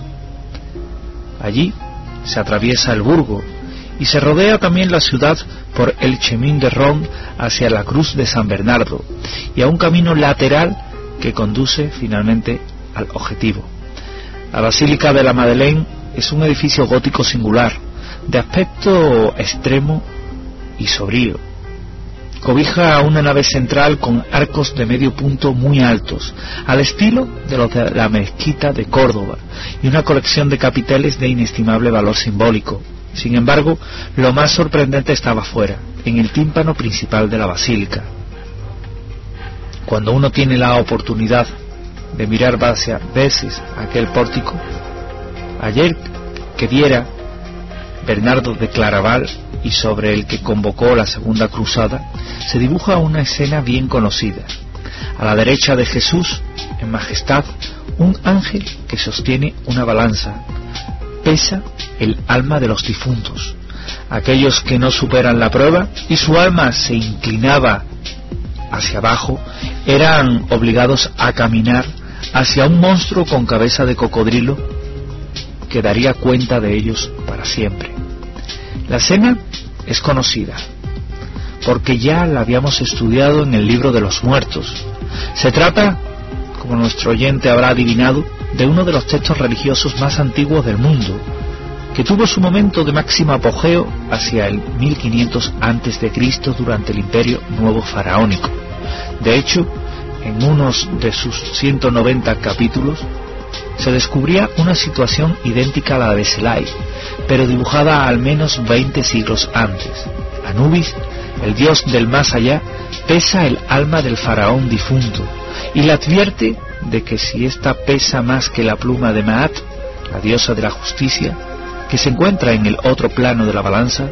Allí se atraviesa el Burgo y se rodea también la ciudad por el Chemin de Ronde hacia la Cruz de San Bernardo y a un camino lateral que conduce finalmente al objetivo. La Basílica de la Madeleine es un edificio gótico singular, de aspecto extremo y sobrio. Cobija una nave central con arcos de medio punto muy altos, al estilo de los de la mezquita de Córdoba, y una colección de capiteles de inestimable valor simbólico. Sin embargo, lo más sorprendente estaba fuera, en el tímpano principal de la basílica. Cuando uno tiene la oportunidad de mirar varias veces aquel pórtico, ayer que viera Bernardo de Claraval y sobre el que convocó la Segunda Cruzada, se dibuja una escena bien conocida. A la derecha de Jesús, en majestad, un ángel que sostiene una balanza. Pesa el alma de los difuntos, aquellos que no superan la prueba, y su alma se inclinaba hacia abajo, eran obligados a caminar hacia un monstruo con cabeza de cocodrilo que daría cuenta de ellos para siempre. La escena es conocida porque ya la habíamos estudiado en el libro de los muertos. Se trata, como nuestro oyente habrá adivinado, de uno de los textos religiosos más antiguos del mundo, que tuvo su momento de máximo apogeo hacia el 1500 a.C. durante el Imperio Nuevo Faraónico. De hecho, en unos de sus 190 capítulos se descubría una situación idéntica a la de Selay, pero dibujada al menos 20 siglos antes. Anubis, el dios del más allá, pesa el alma del faraón difunto y le advierte de que si ésta pesa más que la pluma de Maat, la diosa de la justicia, que se encuentra en el otro plano de la balanza,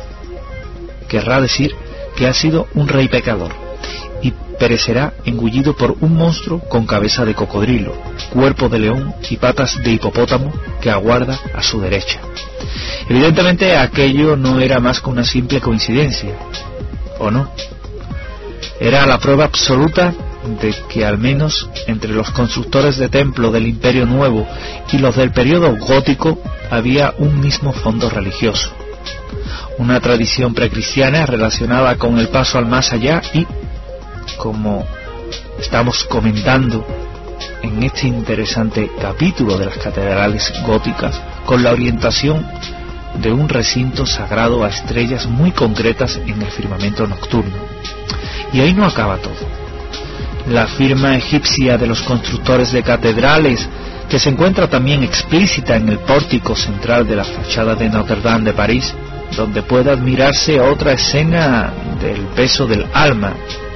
querrá decir que ha sido un rey pecador y perecerá engullido por un monstruo con cabeza de cocodrilo, cuerpo de león y patas de hipopótamo que aguarda a su derecha. Evidentemente aquello no era más que una simple coincidencia, ¿o no? Era la prueba absoluta de que al menos entre los constructores de templo del Imperio Nuevo y los del periodo gótico había un mismo fondo religioso, una tradición precristiana relacionada con el paso al más allá y, como estamos comentando en este interesante capítulo de las catedrales góticas, con la orientación de un recinto sagrado a estrellas muy concretas en el firmamento nocturno. Y ahí no acaba todo. La firma egipcia de los constructores de catedrales, que se encuentra también explícita en el pórtico central de la fachada de Notre Dame de París, donde puede admirarse otra escena del peso del alma.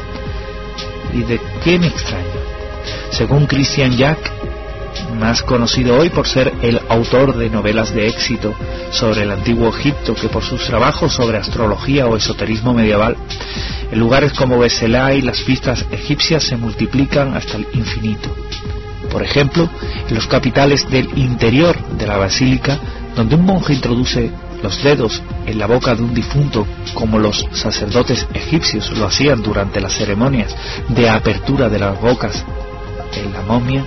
¿Y de qué me extraña? Según Christian Jacques, más conocido hoy por ser el autor de novelas de éxito sobre el antiguo Egipto que por sus trabajos sobre astrología o esoterismo medieval, en lugares como Beselay las pistas egipcias se multiplican hasta el infinito. Por ejemplo, en los capiteles del interior de la basílica, donde un monje introduce los dedos en la boca de un difunto, como los sacerdotes egipcios lo hacían durante las ceremonias de apertura de las bocas en la momia.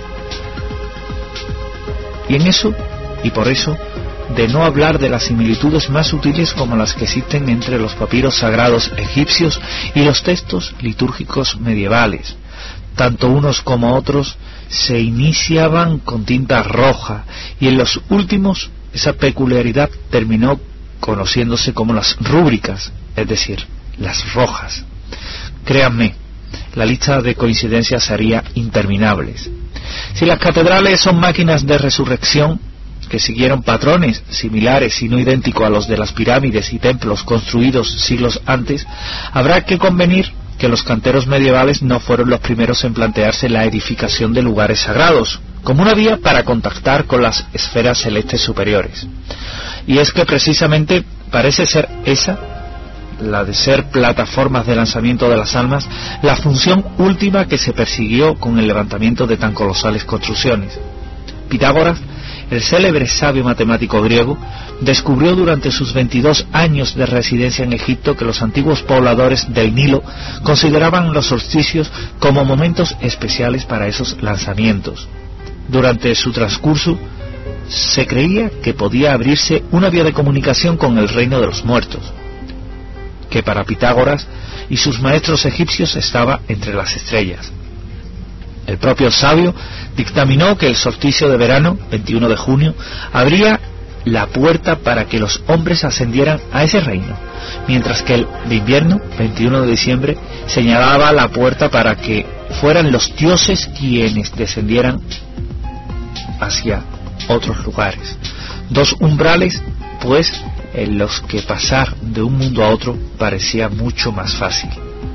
Y en eso, y por eso, de no hablar de las similitudes más sutiles como las que existen entre los papiros sagrados egipcios y los textos litúrgicos medievales. Tanto unos como otros se iniciaban con tinta roja, y en los últimos esa peculiaridad terminó conociéndose como las rúbricas, es decir, las rojas. Créanme, la lista de coincidencias sería interminables. Si las catedrales son máquinas de resurrección que siguieron patrones similares y no idénticos a los de las pirámides y templos construidos siglos antes, habrá que convenir que los canteros medievales no fueron los primeros en plantearse la edificación de lugares sagrados como una vía para contactar con las esferas celestes superiores. Y es que precisamente parece ser esa, la de ser plataformas de lanzamiento de las almas, la función última que se persiguió con el levantamiento de tan colosales construcciones. Pitágoras, el célebre sabio matemático griego, descubrió durante sus 22 años de residencia en Egipto que los antiguos pobladores del Nilo consideraban los solsticios como momentos especiales para esos lanzamientos. Durante su transcurso, se creía que podía abrirse una vía de comunicación con el reino de los muertos, que para Pitágoras y sus maestros egipcios estaba entre las estrellas. El propio sabio dictaminó que el solsticio de verano, 21 de junio, abría la puerta para que los hombres ascendieran a ese reino, mientras que el de invierno, 21 de diciembre, señalaba la puerta para que fueran los dioses quienes descendieran hacia otros lugares. Dos umbrales pues en los que pasar de un mundo a otro parecía mucho más fácil.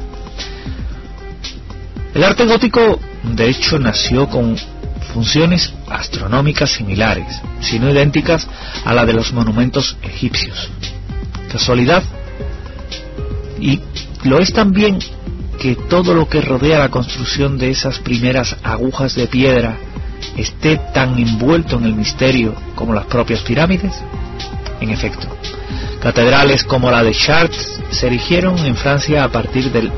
El arte gótico, de hecho, nació con funciones astronómicas similares, si no idénticas a la de los monumentos egipcios. ¿Casualidad? Y lo es también que todo lo que rodea la construcción de esas primeras agujas de piedra esté tan envuelto en el misterio como las propias pirámides. En efecto, catedrales como la de Chartres se erigieron en Francia a partir del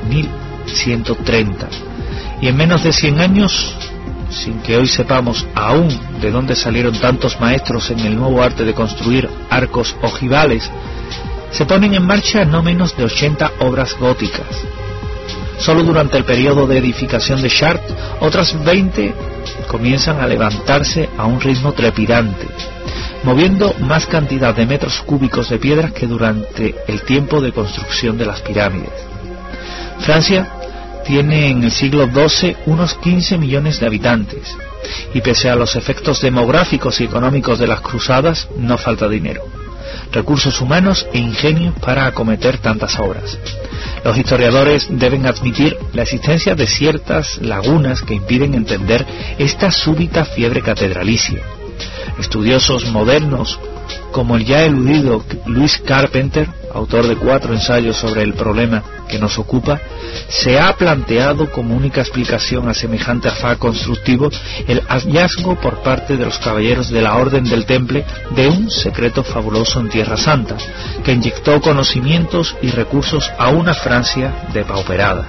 1130, y en menos de 100 años, sin que hoy sepamos aún de dónde salieron tantos maestros en el nuevo arte de construir arcos ojivales, se ponen en marcha no menos de 80 obras góticas. Solo durante el periodo de edificación de Chartres, otras 20 comienzan a levantarse a un ritmo trepidante, moviendo más cantidad de metros cúbicos de piedras que durante el tiempo de construcción de las pirámides. Francia tiene en el siglo XII unos 15 millones de habitantes, y pese a los efectos demográficos y económicos de las cruzadas, no falta dinero, recursos humanos e ingenio para acometer tantas obras. Los historiadores deben admitir la existencia de ciertas lagunas que impiden entender esta súbita fiebre catedralicia. Estudiosos modernos, como el ya eludido Louis Carpenter, autor de 4 ensayos sobre el problema que nos ocupa, se ha planteado como única explicación a semejante afán constructivo el hallazgo por parte de los caballeros de la Orden del Temple de un secreto fabuloso en Tierra Santa, que inyectó conocimientos y recursos a una Francia depauperada.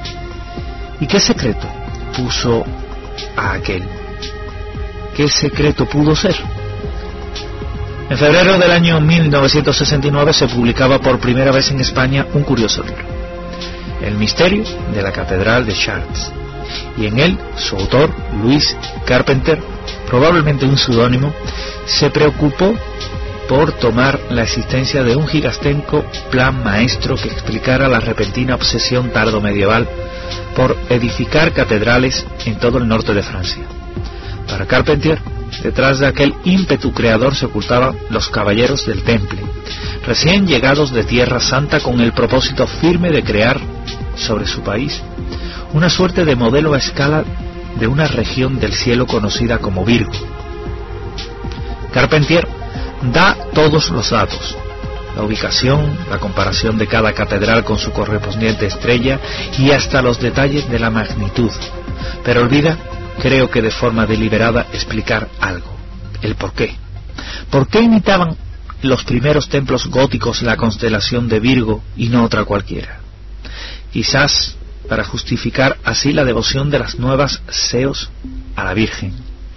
¿Y qué secreto puso a aquel? ¿Qué secreto pudo ser? En febrero del año 1969 se publicaba por primera vez en España un curioso libro, El misterio de la Catedral de Chartres, y en él su autor, Louis Carpenter, probablemente un seudónimo, se preocupó por tomar la existencia de un gigantesco plan maestro que explicara la repentina obsesión tardomedieval por edificar catedrales en todo el norte de Francia. Para Carpentier, detrás de aquel ímpetu creador se ocultaban los caballeros del Temple, recién llegados de Tierra Santa con el propósito firme de crear sobre su país una suerte de modelo a escala de una región del cielo conocida como Virgo. Carpentier da todos los datos, la ubicación, la comparación de cada catedral con su correspondiente estrella y hasta los detalles de la magnitud, pero olvida, creo que de forma deliberada, explicar algo, el porqué. ¿Por qué imitaban los primeros templos góticos la constelación de Virgo y no otra cualquiera? Quizás para justificar así la devoción de las nuevas seos a la Virgen.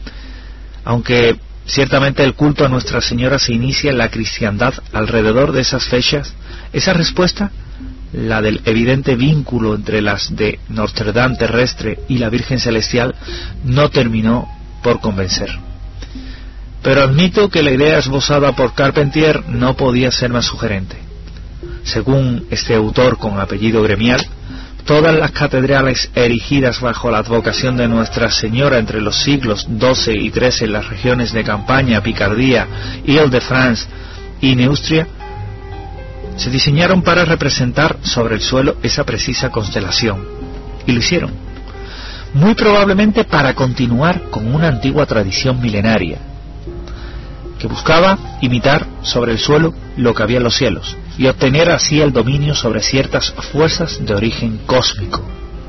Aunque ciertamente el culto a Nuestra Señora se inicia en la cristiandad alrededor de esas fechas, esa respuesta, la del evidente vínculo entre las de Notre Dame terrestre y la Virgen celestial, no terminó por convencer. Pero admito que la idea esbozada por Carpentier no podía ser más sugerente. Según este autor con apellido gremial, todas las catedrales erigidas bajo la advocación de Nuestra Señora entre los siglos XII y XIII en las regiones de Campania, Picardía, Île-de-France y Neustria se diseñaron para representar sobre el suelo esa precisa constelación, y lo hicieron, muy probablemente para continuar con una antigua tradición milenaria, que buscaba imitar sobre el suelo lo que había en los cielos, y obtener así el dominio sobre ciertas fuerzas de origen cósmico.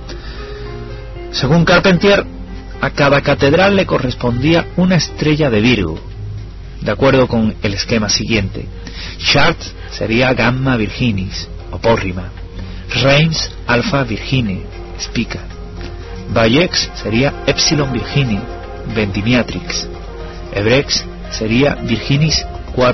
Según Carpentier, a cada catedral le correspondía una estrella de Virgo, de acuerdo con el esquema siguiente: Chartres sería Gamma Virginis, opórrima; Reims Alpha Virgine, Spica; Bayeux sería Epsilon Virgine, Vendimiatrix; Évreux sería Virginis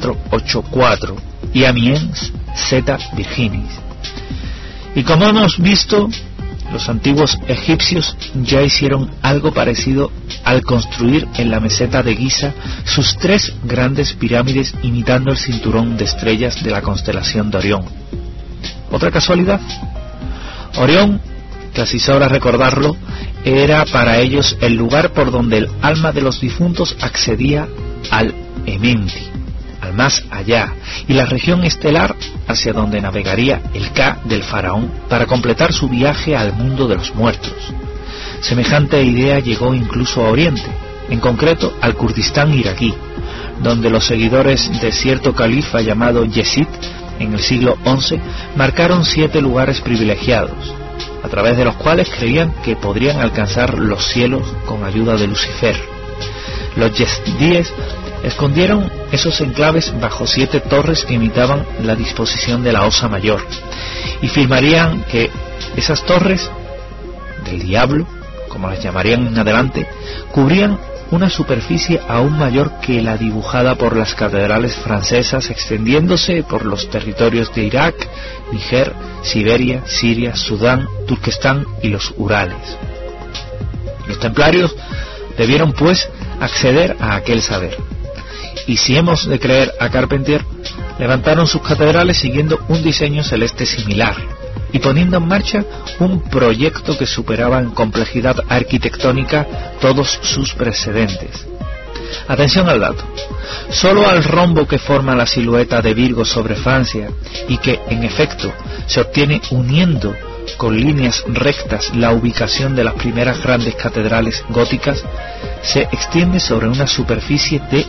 484 y Amiens Zeta Virginis. Y como hemos visto, los antiguos egipcios ya hicieron algo parecido al construir en la meseta de Giza sus 3 grandes pirámides imitando el cinturón de estrellas de la constelación de Orión. ¿Otra casualidad? Orión, que así sobra recordarlo, era para ellos el lugar por donde el alma de los difuntos accedía al Ementi, al más allá, y la región estelar hacia donde navegaría el Ka del faraón para completar su viaje al mundo de los muertos. Semejante idea llegó incluso a Oriente, en concreto al Kurdistán iraquí, donde los seguidores de cierto califa llamado Yezid en el siglo XI marcaron 7 lugares privilegiados, a través de los cuales creían que podrían alcanzar los cielos con ayuda de Lucifer. Los yezidíes escondieron esos enclaves bajo 7 torres que imitaban la disposición de la Osa Mayor, y afirmarían que esas torres del diablo, como las llamarían en adelante, cubrían una superficie aún mayor que la dibujada por las catedrales francesas, extendiéndose por los territorios de Irak, Níger, Siberia, Siria, Sudán, Turquestán y los Urales. Los templarios debieron, pues, acceder a aquel saber, y si hemos de creer a Carpentier, levantaron sus catedrales siguiendo un diseño celeste similar y poniendo en marcha un proyecto que superaba en complejidad arquitectónica todos sus precedentes. Atención al dato: solo al rombo que forma la silueta de Virgo sobre Francia, y que en efecto se obtiene uniendo con líneas rectas la ubicación de las primeras grandes catedrales góticas, se extiende sobre una superficie de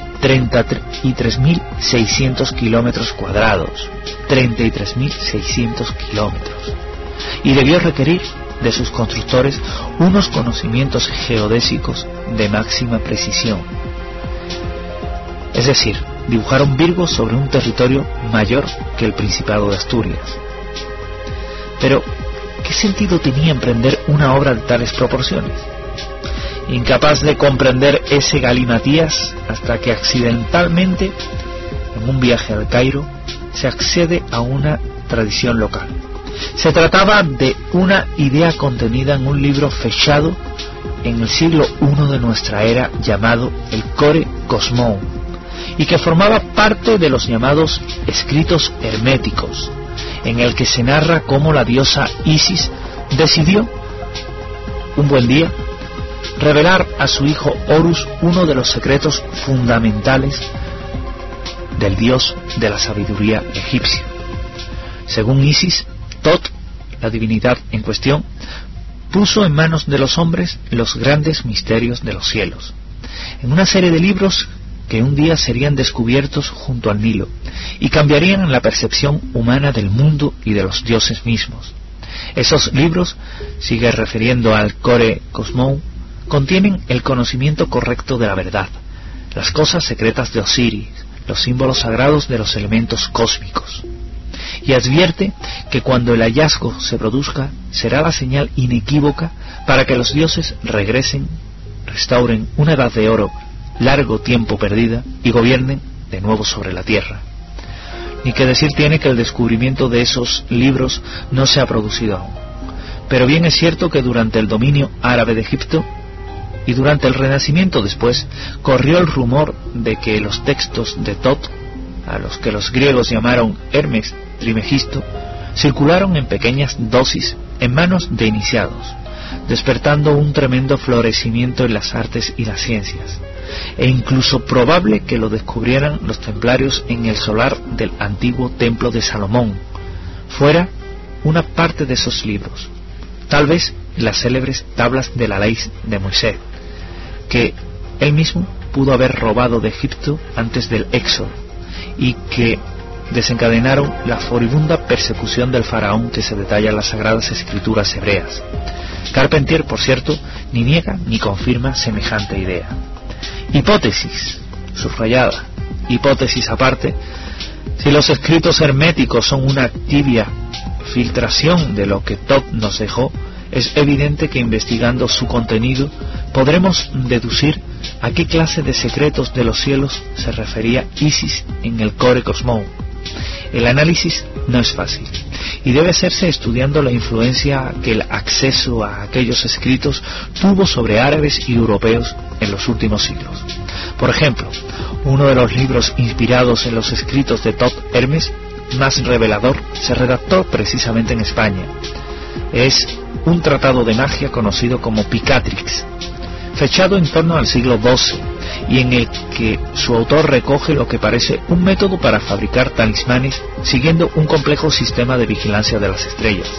33.600 kilómetros cuadrados. 33.600 kilómetros. Y debió requerir de sus constructores unos conocimientos geodésicos de máxima precisión. Es decir, dibujaron Virgo sobre un territorio mayor que el Principado de Asturias. Pero, ¿qué sentido tenía emprender una obra de tales proporciones? Incapaz de comprender ese galimatías hasta que accidentalmente, en un viaje al Cairo, se accede a una tradición local. Se trataba de una idea contenida en un libro fechado en el siglo I de nuestra era llamado el Core Cosmou, y que formaba parte de los llamados escritos herméticos, en el que se narra cómo la diosa Isis decidió, un buen día, revelar a su hijo Horus uno de los secretos fundamentales del dios de la sabiduría egipcio. Según Isis, Tot, la divinidad en cuestión, puso en manos de los hombres los grandes misterios de los cielos, en una serie de libros que un día serían descubiertos junto al Nilo y cambiarían la percepción humana del mundo y de los dioses mismos. Esos libros, sigue refiriendo al Core Cosmou, contienen el conocimiento correcto de la verdad, las cosas secretas de Osiris, los símbolos sagrados de los elementos cósmicos, y advierte que cuando el hallazgo se produzca será la señal inequívoca para que los dioses regresen, restauren una edad de oro largo tiempo perdida y gobiernen de nuevo sobre la tierra. Ni que decir tiene que el descubrimiento de esos libros no se ha producido aún, pero bien es cierto que durante el dominio árabe de Egipto y durante el Renacimiento después, corrió el rumor de que los textos de Tot, a los que los griegos llamaron Hermes Trimegisto, circularon en pequeñas dosis en manos de iniciados, despertando un tremendo florecimiento en las artes y las ciencias, e incluso probable que lo descubrieran los templarios en el solar del antiguo templo de Salomón, fuera una parte de esos libros, tal vez las célebres tablas de la ley de Moisés, que él mismo pudo haber robado de Egipto antes del Éxodo, y que desencadenaron la furibunda persecución del faraón que se detalla en las sagradas escrituras hebreas. Carpentier, por cierto, ni niega ni confirma semejante idea. Hipótesis, subrayada, hipótesis aparte, si los escritos herméticos son una tibia filtración de lo que Tot nos dejó, es evidente que investigando su contenido podremos deducir a qué clase de secretos de los cielos se refería Isis en el Core Cosmou. El análisis no es fácil y debe hacerse estudiando la influencia que el acceso a aquellos escritos tuvo sobre árabes y europeos en los últimos siglos. Por ejemplo, uno de los libros inspirados en los escritos de Tot Hermes, más revelador, se redactó precisamente en España. Es un tratado de magia conocido como Picatrix, fechado en torno al siglo XII y en el que su autor recoge lo que parece un método para fabricar talismanes siguiendo un complejo sistema de vigilancia de las estrellas.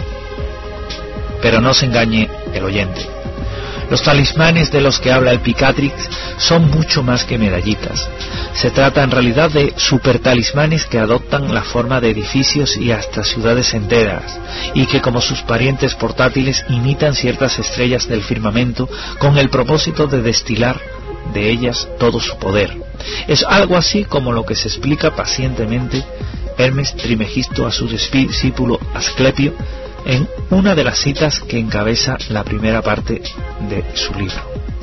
Pero no se engañe el oyente. Los talismanes de los que habla el Picatrix son mucho más que medallitas. Se trata en realidad de supertalismanes que adoptan la forma de edificios y hasta ciudades enteras, y que como sus parientes portátiles imitan ciertas estrellas del firmamento con el propósito de destilar de ellas todo su poder. Es algo así como lo que se explica pacientemente Hermes Trimegisto a su discípulo Asclepio en una de las citas que encabeza la primera parte de su libro.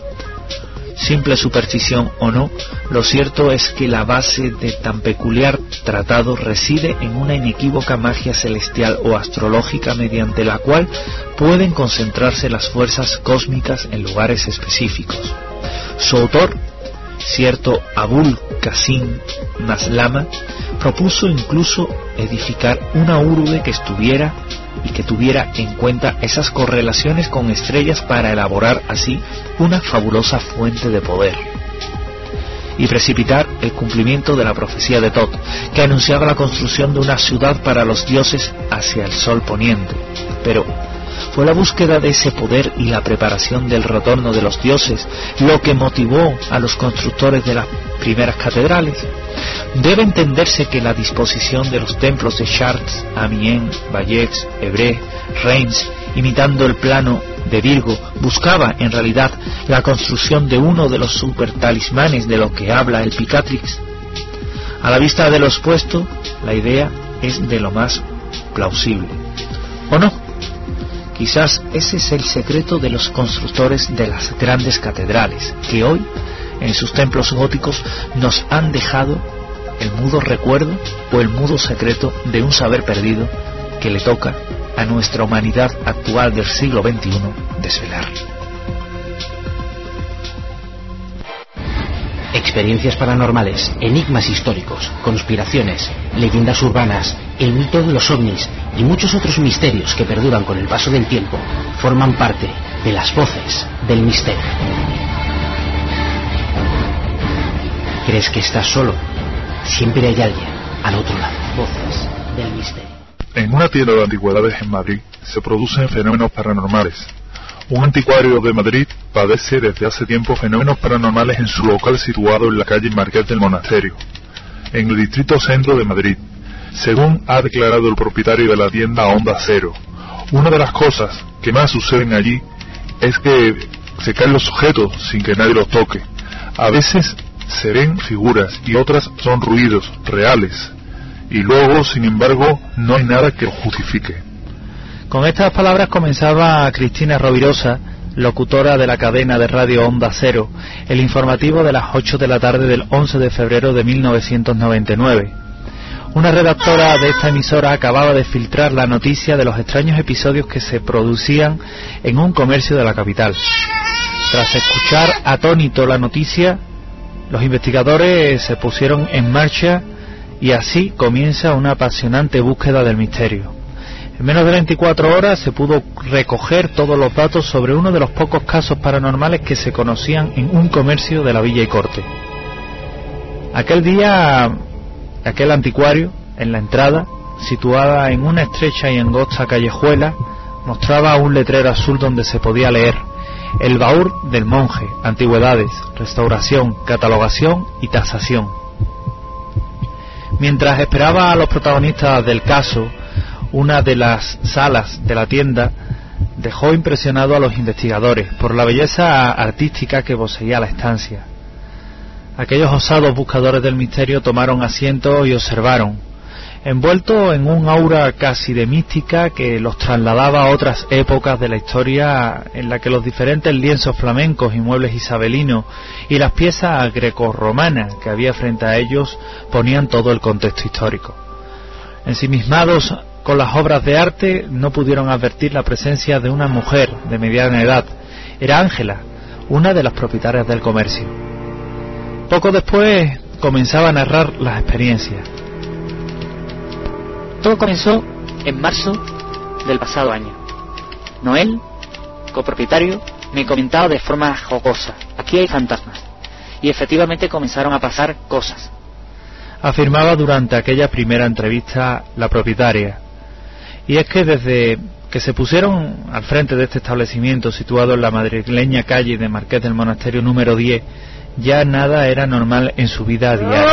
Simple superstición o no, lo cierto es que la base de tan peculiar tratado reside en una inequívoca magia celestial o astrológica mediante la cual pueden concentrarse las fuerzas cósmicas en lugares específicos. Su autor, cierto Abul Qasim Maslama, propuso incluso edificar una urbe que tuviera en cuenta esas correlaciones con estrellas para elaborar así una fabulosa fuente de poder y precipitar el cumplimiento de la profecía de Thoth, que anunciaba la construcción de una ciudad para los dioses hacia el sol poniente. Pero fue la búsqueda de ese poder y la preparación del retorno de los dioses lo que motivó a los constructores de las primeras catedrales. Debe entenderse que la disposición de los templos de Chartres, Amiens, Bayeux, Évreux, Reims, imitando el plano de Virgo, buscaba en realidad la construcción de uno de los supertalismanes de lo que habla el Picatrix. A la vista de lo expuesto, la idea es de lo más plausible. ¿O no? Quizás ese es el secreto de los constructores de las grandes catedrales, que hoy, en sus templos góticos, nos han dejado el mudo recuerdo o el mudo secreto de un saber perdido que le toca a nuestra humanidad actual del siglo XXI desvelar. Experiencias paranormales, enigmas históricos, conspiraciones, leyendas urbanas, el mito de los ovnis y muchos otros misterios que perduran con el paso del tiempo forman parte de las voces del misterio. ¿Crees que estás solo? Siempre hay alguien al otro lado. Voces del misterio. En una tienda de antigüedades en Madrid se producen fenómenos paranormales. Un anticuario de Madrid padece desde hace tiempo fenómenos paranormales en su local situado en la calle Marqués del Monasterio, en el distrito centro de Madrid, según ha declarado el propietario de la tienda Onda Cero. Una de las cosas que más suceden allí es que se caen los objetos sin que nadie los toque. A veces se ven figuras y otras son ruidos reales, y luego, sin embargo, no hay nada que lo justifique. Con estas palabras comenzaba Cristina Rovirosa, locutora de la cadena de radio Onda Cero, el informativo de las 8 de la tarde del 11 de febrero de 1999. Una redactora de esta emisora acababa de filtrar la noticia de los extraños episodios que se producían en un comercio de la capital. Tras escuchar atónito la noticia, los investigadores se pusieron en marcha y así comienza una apasionante búsqueda del misterio. En menos de 24 horas se pudo recoger todos los datos sobre uno de los pocos casos paranormales que se conocían en un comercio de la Villa y Corte. Aquel día, aquel anticuario, en la entrada, situada en una estrecha y angosta callejuela, mostraba un letrero azul donde se podía leer: El baúl del monje, antigüedades, restauración, catalogación y tasación. Mientras esperaba a los protagonistas del caso, una de las salas de la tienda dejó impresionado a los investigadores por la belleza artística que poseía la estancia. Aquellos osados buscadores del misterio tomaron asiento y observaron, envuelto en un aura casi de mística que los trasladaba a otras épocas de la historia, en la que los diferentes lienzos flamencos y muebles isabelinos y las piezas grecorromanas que había frente a ellos ponían todo el contexto histórico. Ensimismados con las obras de arte, no pudieron advertir la presencia de una mujer de mediana edad. Era Ángela, una de las propietarias del comercio. Poco después comenzaba a narrar las experiencias. Todo comenzó en marzo del pasado año. Noel, copropietario, me comentaba de forma jocosa: aquí hay fantasmas. y efectivamente comenzaron a pasar cosas. Afirmaba durante aquella primera entrevista la propietaria. Y es que desde que se pusieron al frente de este establecimiento situado en la madrileña calle de Marqués del Monasterio número 10, ya nada era normal en su vida diaria.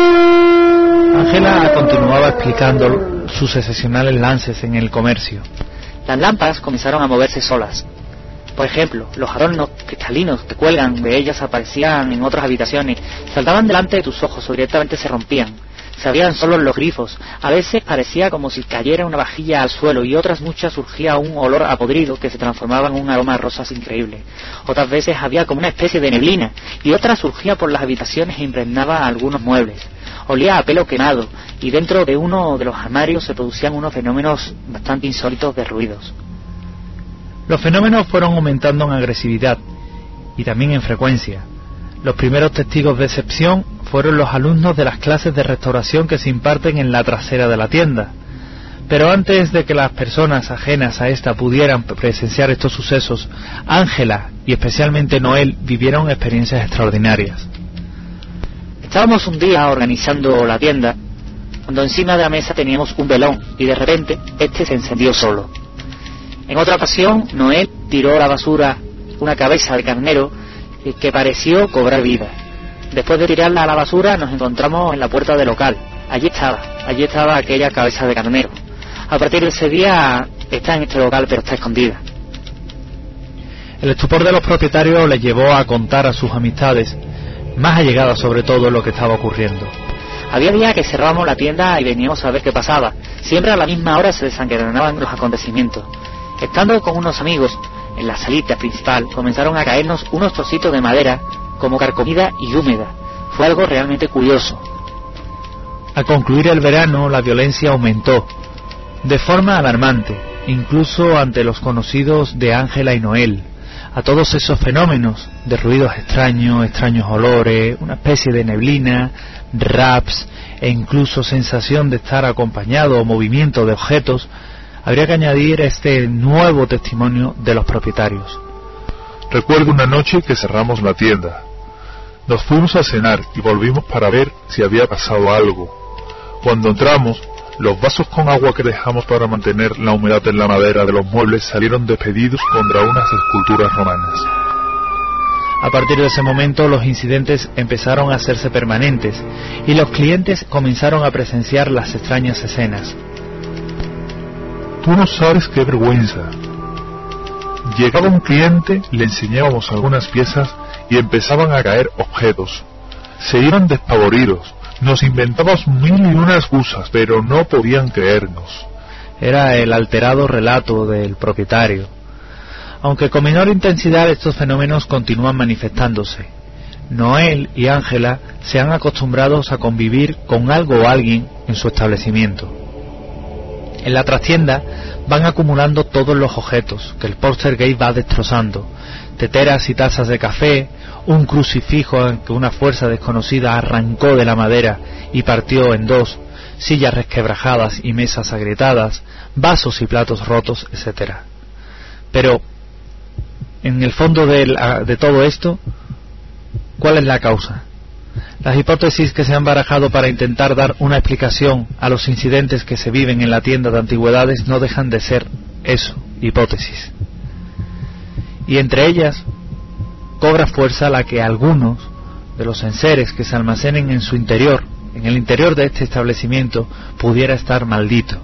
Ángela continuaba explicando sus excepcionales lances en el comercio. Las lámparas comenzaron a moverse solas. Por ejemplo, los adornos cristalinos que cuelgan de ellas aparecían en otras habitaciones, saltaban delante de tus ojos o directamente se rompían. Se abrían solo los grifos, a veces parecía como si cayera una vajilla al suelo y otras muchas surgía un olor a podrido que se transformaba en un aroma a rosas increíble. Otras veces había como una especie de neblina y otra surgía por las habitaciones e impregnaba algunos muebles. Olía a pelo quemado y dentro de uno de los armarios se producían unos fenómenos bastante insólitos de ruidos. Los fenómenos fueron aumentando en agresividad y también en frecuencia. Los primeros testigos de excepción fueron los alumnos de las clases de restauración que se imparten en la trasera de la tienda. Pero antes de que las personas ajenas a esta pudieran presenciar estos sucesos, Ángela y especialmente Noel vivieron experiencias extraordinarias. Estábamos un día organizando la tienda cuando encima de la mesa teníamos un velón y de repente este se encendió solo. En otra ocasión, Noel tiró a la basura una cabeza de carnero que pareció cobrar vida. Después de tirarla a la basura nos encontramos en la puerta del local. Allí estaba aquella cabeza de carnero. A partir de ese día está en este local pero está escondida. El estupor de los propietarios les llevó a contar a sus amistades, más allegadas sobre todo, lo que estaba ocurriendo. Había días que cerrábamos la tienda y veníamos a ver qué pasaba. Siempre a la misma hora se desencadenaban los acontecimientos. Estando con unos amigos en la salita principal, comenzaron a caernos unos trocitos de madera como carcomida y húmeda. Fue algo realmente curioso. Al concluir el verano, la violencia aumentó de forma alarmante, incluso ante los conocidos de Ángela y Noel. A todos esos fenómenos de ruidos extraños, extraños olores, una especie de neblina, raps e incluso sensación de estar acompañado o movimiento de objetos, habría que añadir este nuevo testimonio de los propietarios. Recuerdo una noche que cerramos la tienda. Nos fuimos a cenar y volvimos para ver si había pasado algo. Cuando entramos, los vasos con agua que dejamos para mantener la humedad en la madera de los muebles salieron despedidos contra unas esculturas romanas. A partir de ese momento los incidentes empezaron a hacerse permanentes y los clientes comenzaron a presenciar las extrañas escenas. Tú no sabes qué vergüenza. Llegaba un cliente, le enseñábamos algunas piezas y empezaban a caer objetos. Se iban despavoridos, nos inventábamos 1001 excusas, pero no podían creernos. Era el alterado relato del propietario. Aunque con menor intensidad, estos fenómenos continúan manifestándose. Noel y Ángela se han acostumbrado a convivir con algo o alguien en su establecimiento. En la trastienda van acumulando todos los objetos que el poltergeist va destrozando: teteras y tazas de café, un crucifijo que una fuerza desconocida arrancó de la madera y partió en dos, sillas resquebrajadas y mesas agrietadas, vasos y platos rotos, etc. Pero, en el fondo de todo esto, ¿cuál es la causa? Las hipótesis que se han barajado para intentar dar una explicación a los incidentes que se viven en la tienda de antigüedades no dejan de ser eso, hipótesis. Y entre ellas cobra fuerza la que algunos de los enseres que se almacenen en su interior, en el interior de este establecimiento, pudiera estar maldito.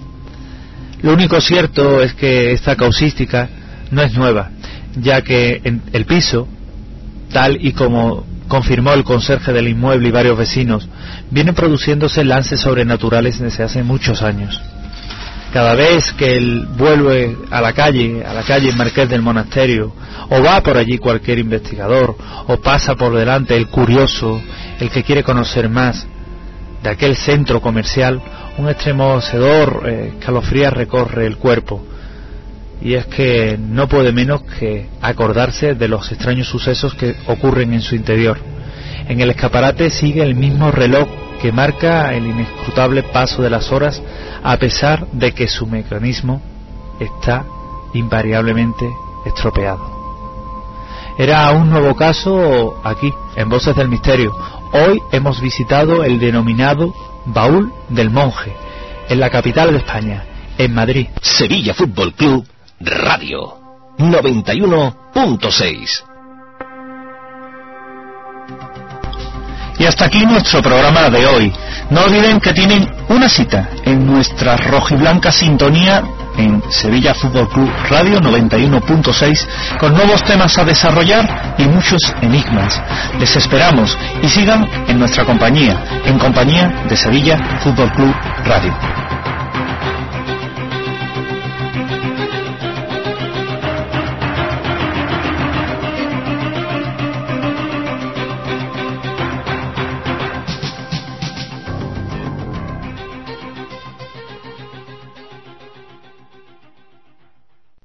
Lo único cierto es que esta causística no es nueva, ya que en el piso, tal y como confirmó el conserje del inmueble y varios vecinos, vienen produciéndose lances sobrenaturales desde hace muchos años. Cada vez que él vuelve a la calle Marqués del Monasterio, o va por allí cualquier investigador, o pasa por delante el curioso, el que quiere conocer más de aquel centro comercial, un estremecedor escalofríos recorre el cuerpo. Y es que no puede menos que acordarse de los extraños sucesos que ocurren en su interior. En el escaparate sigue el mismo reloj que marca el inescrutable paso de las horas, a pesar de que su mecanismo está invariablemente estropeado. Era un nuevo caso aquí, en Voces del Misterio. Hoy hemos visitado el denominado Baúl del Monje, en la capital de España, en Madrid. Sevilla Fútbol Club Radio 91.6. Y hasta aquí nuestro programa de hoy. No olviden que tienen una cita en nuestra rojiblanca sintonía en Sevilla Fútbol Club Radio 91.6 con nuevos temas a desarrollar y muchos enigmas. Les esperamos y sigan en nuestra compañía, en compañía de Sevilla Fútbol Club Radio.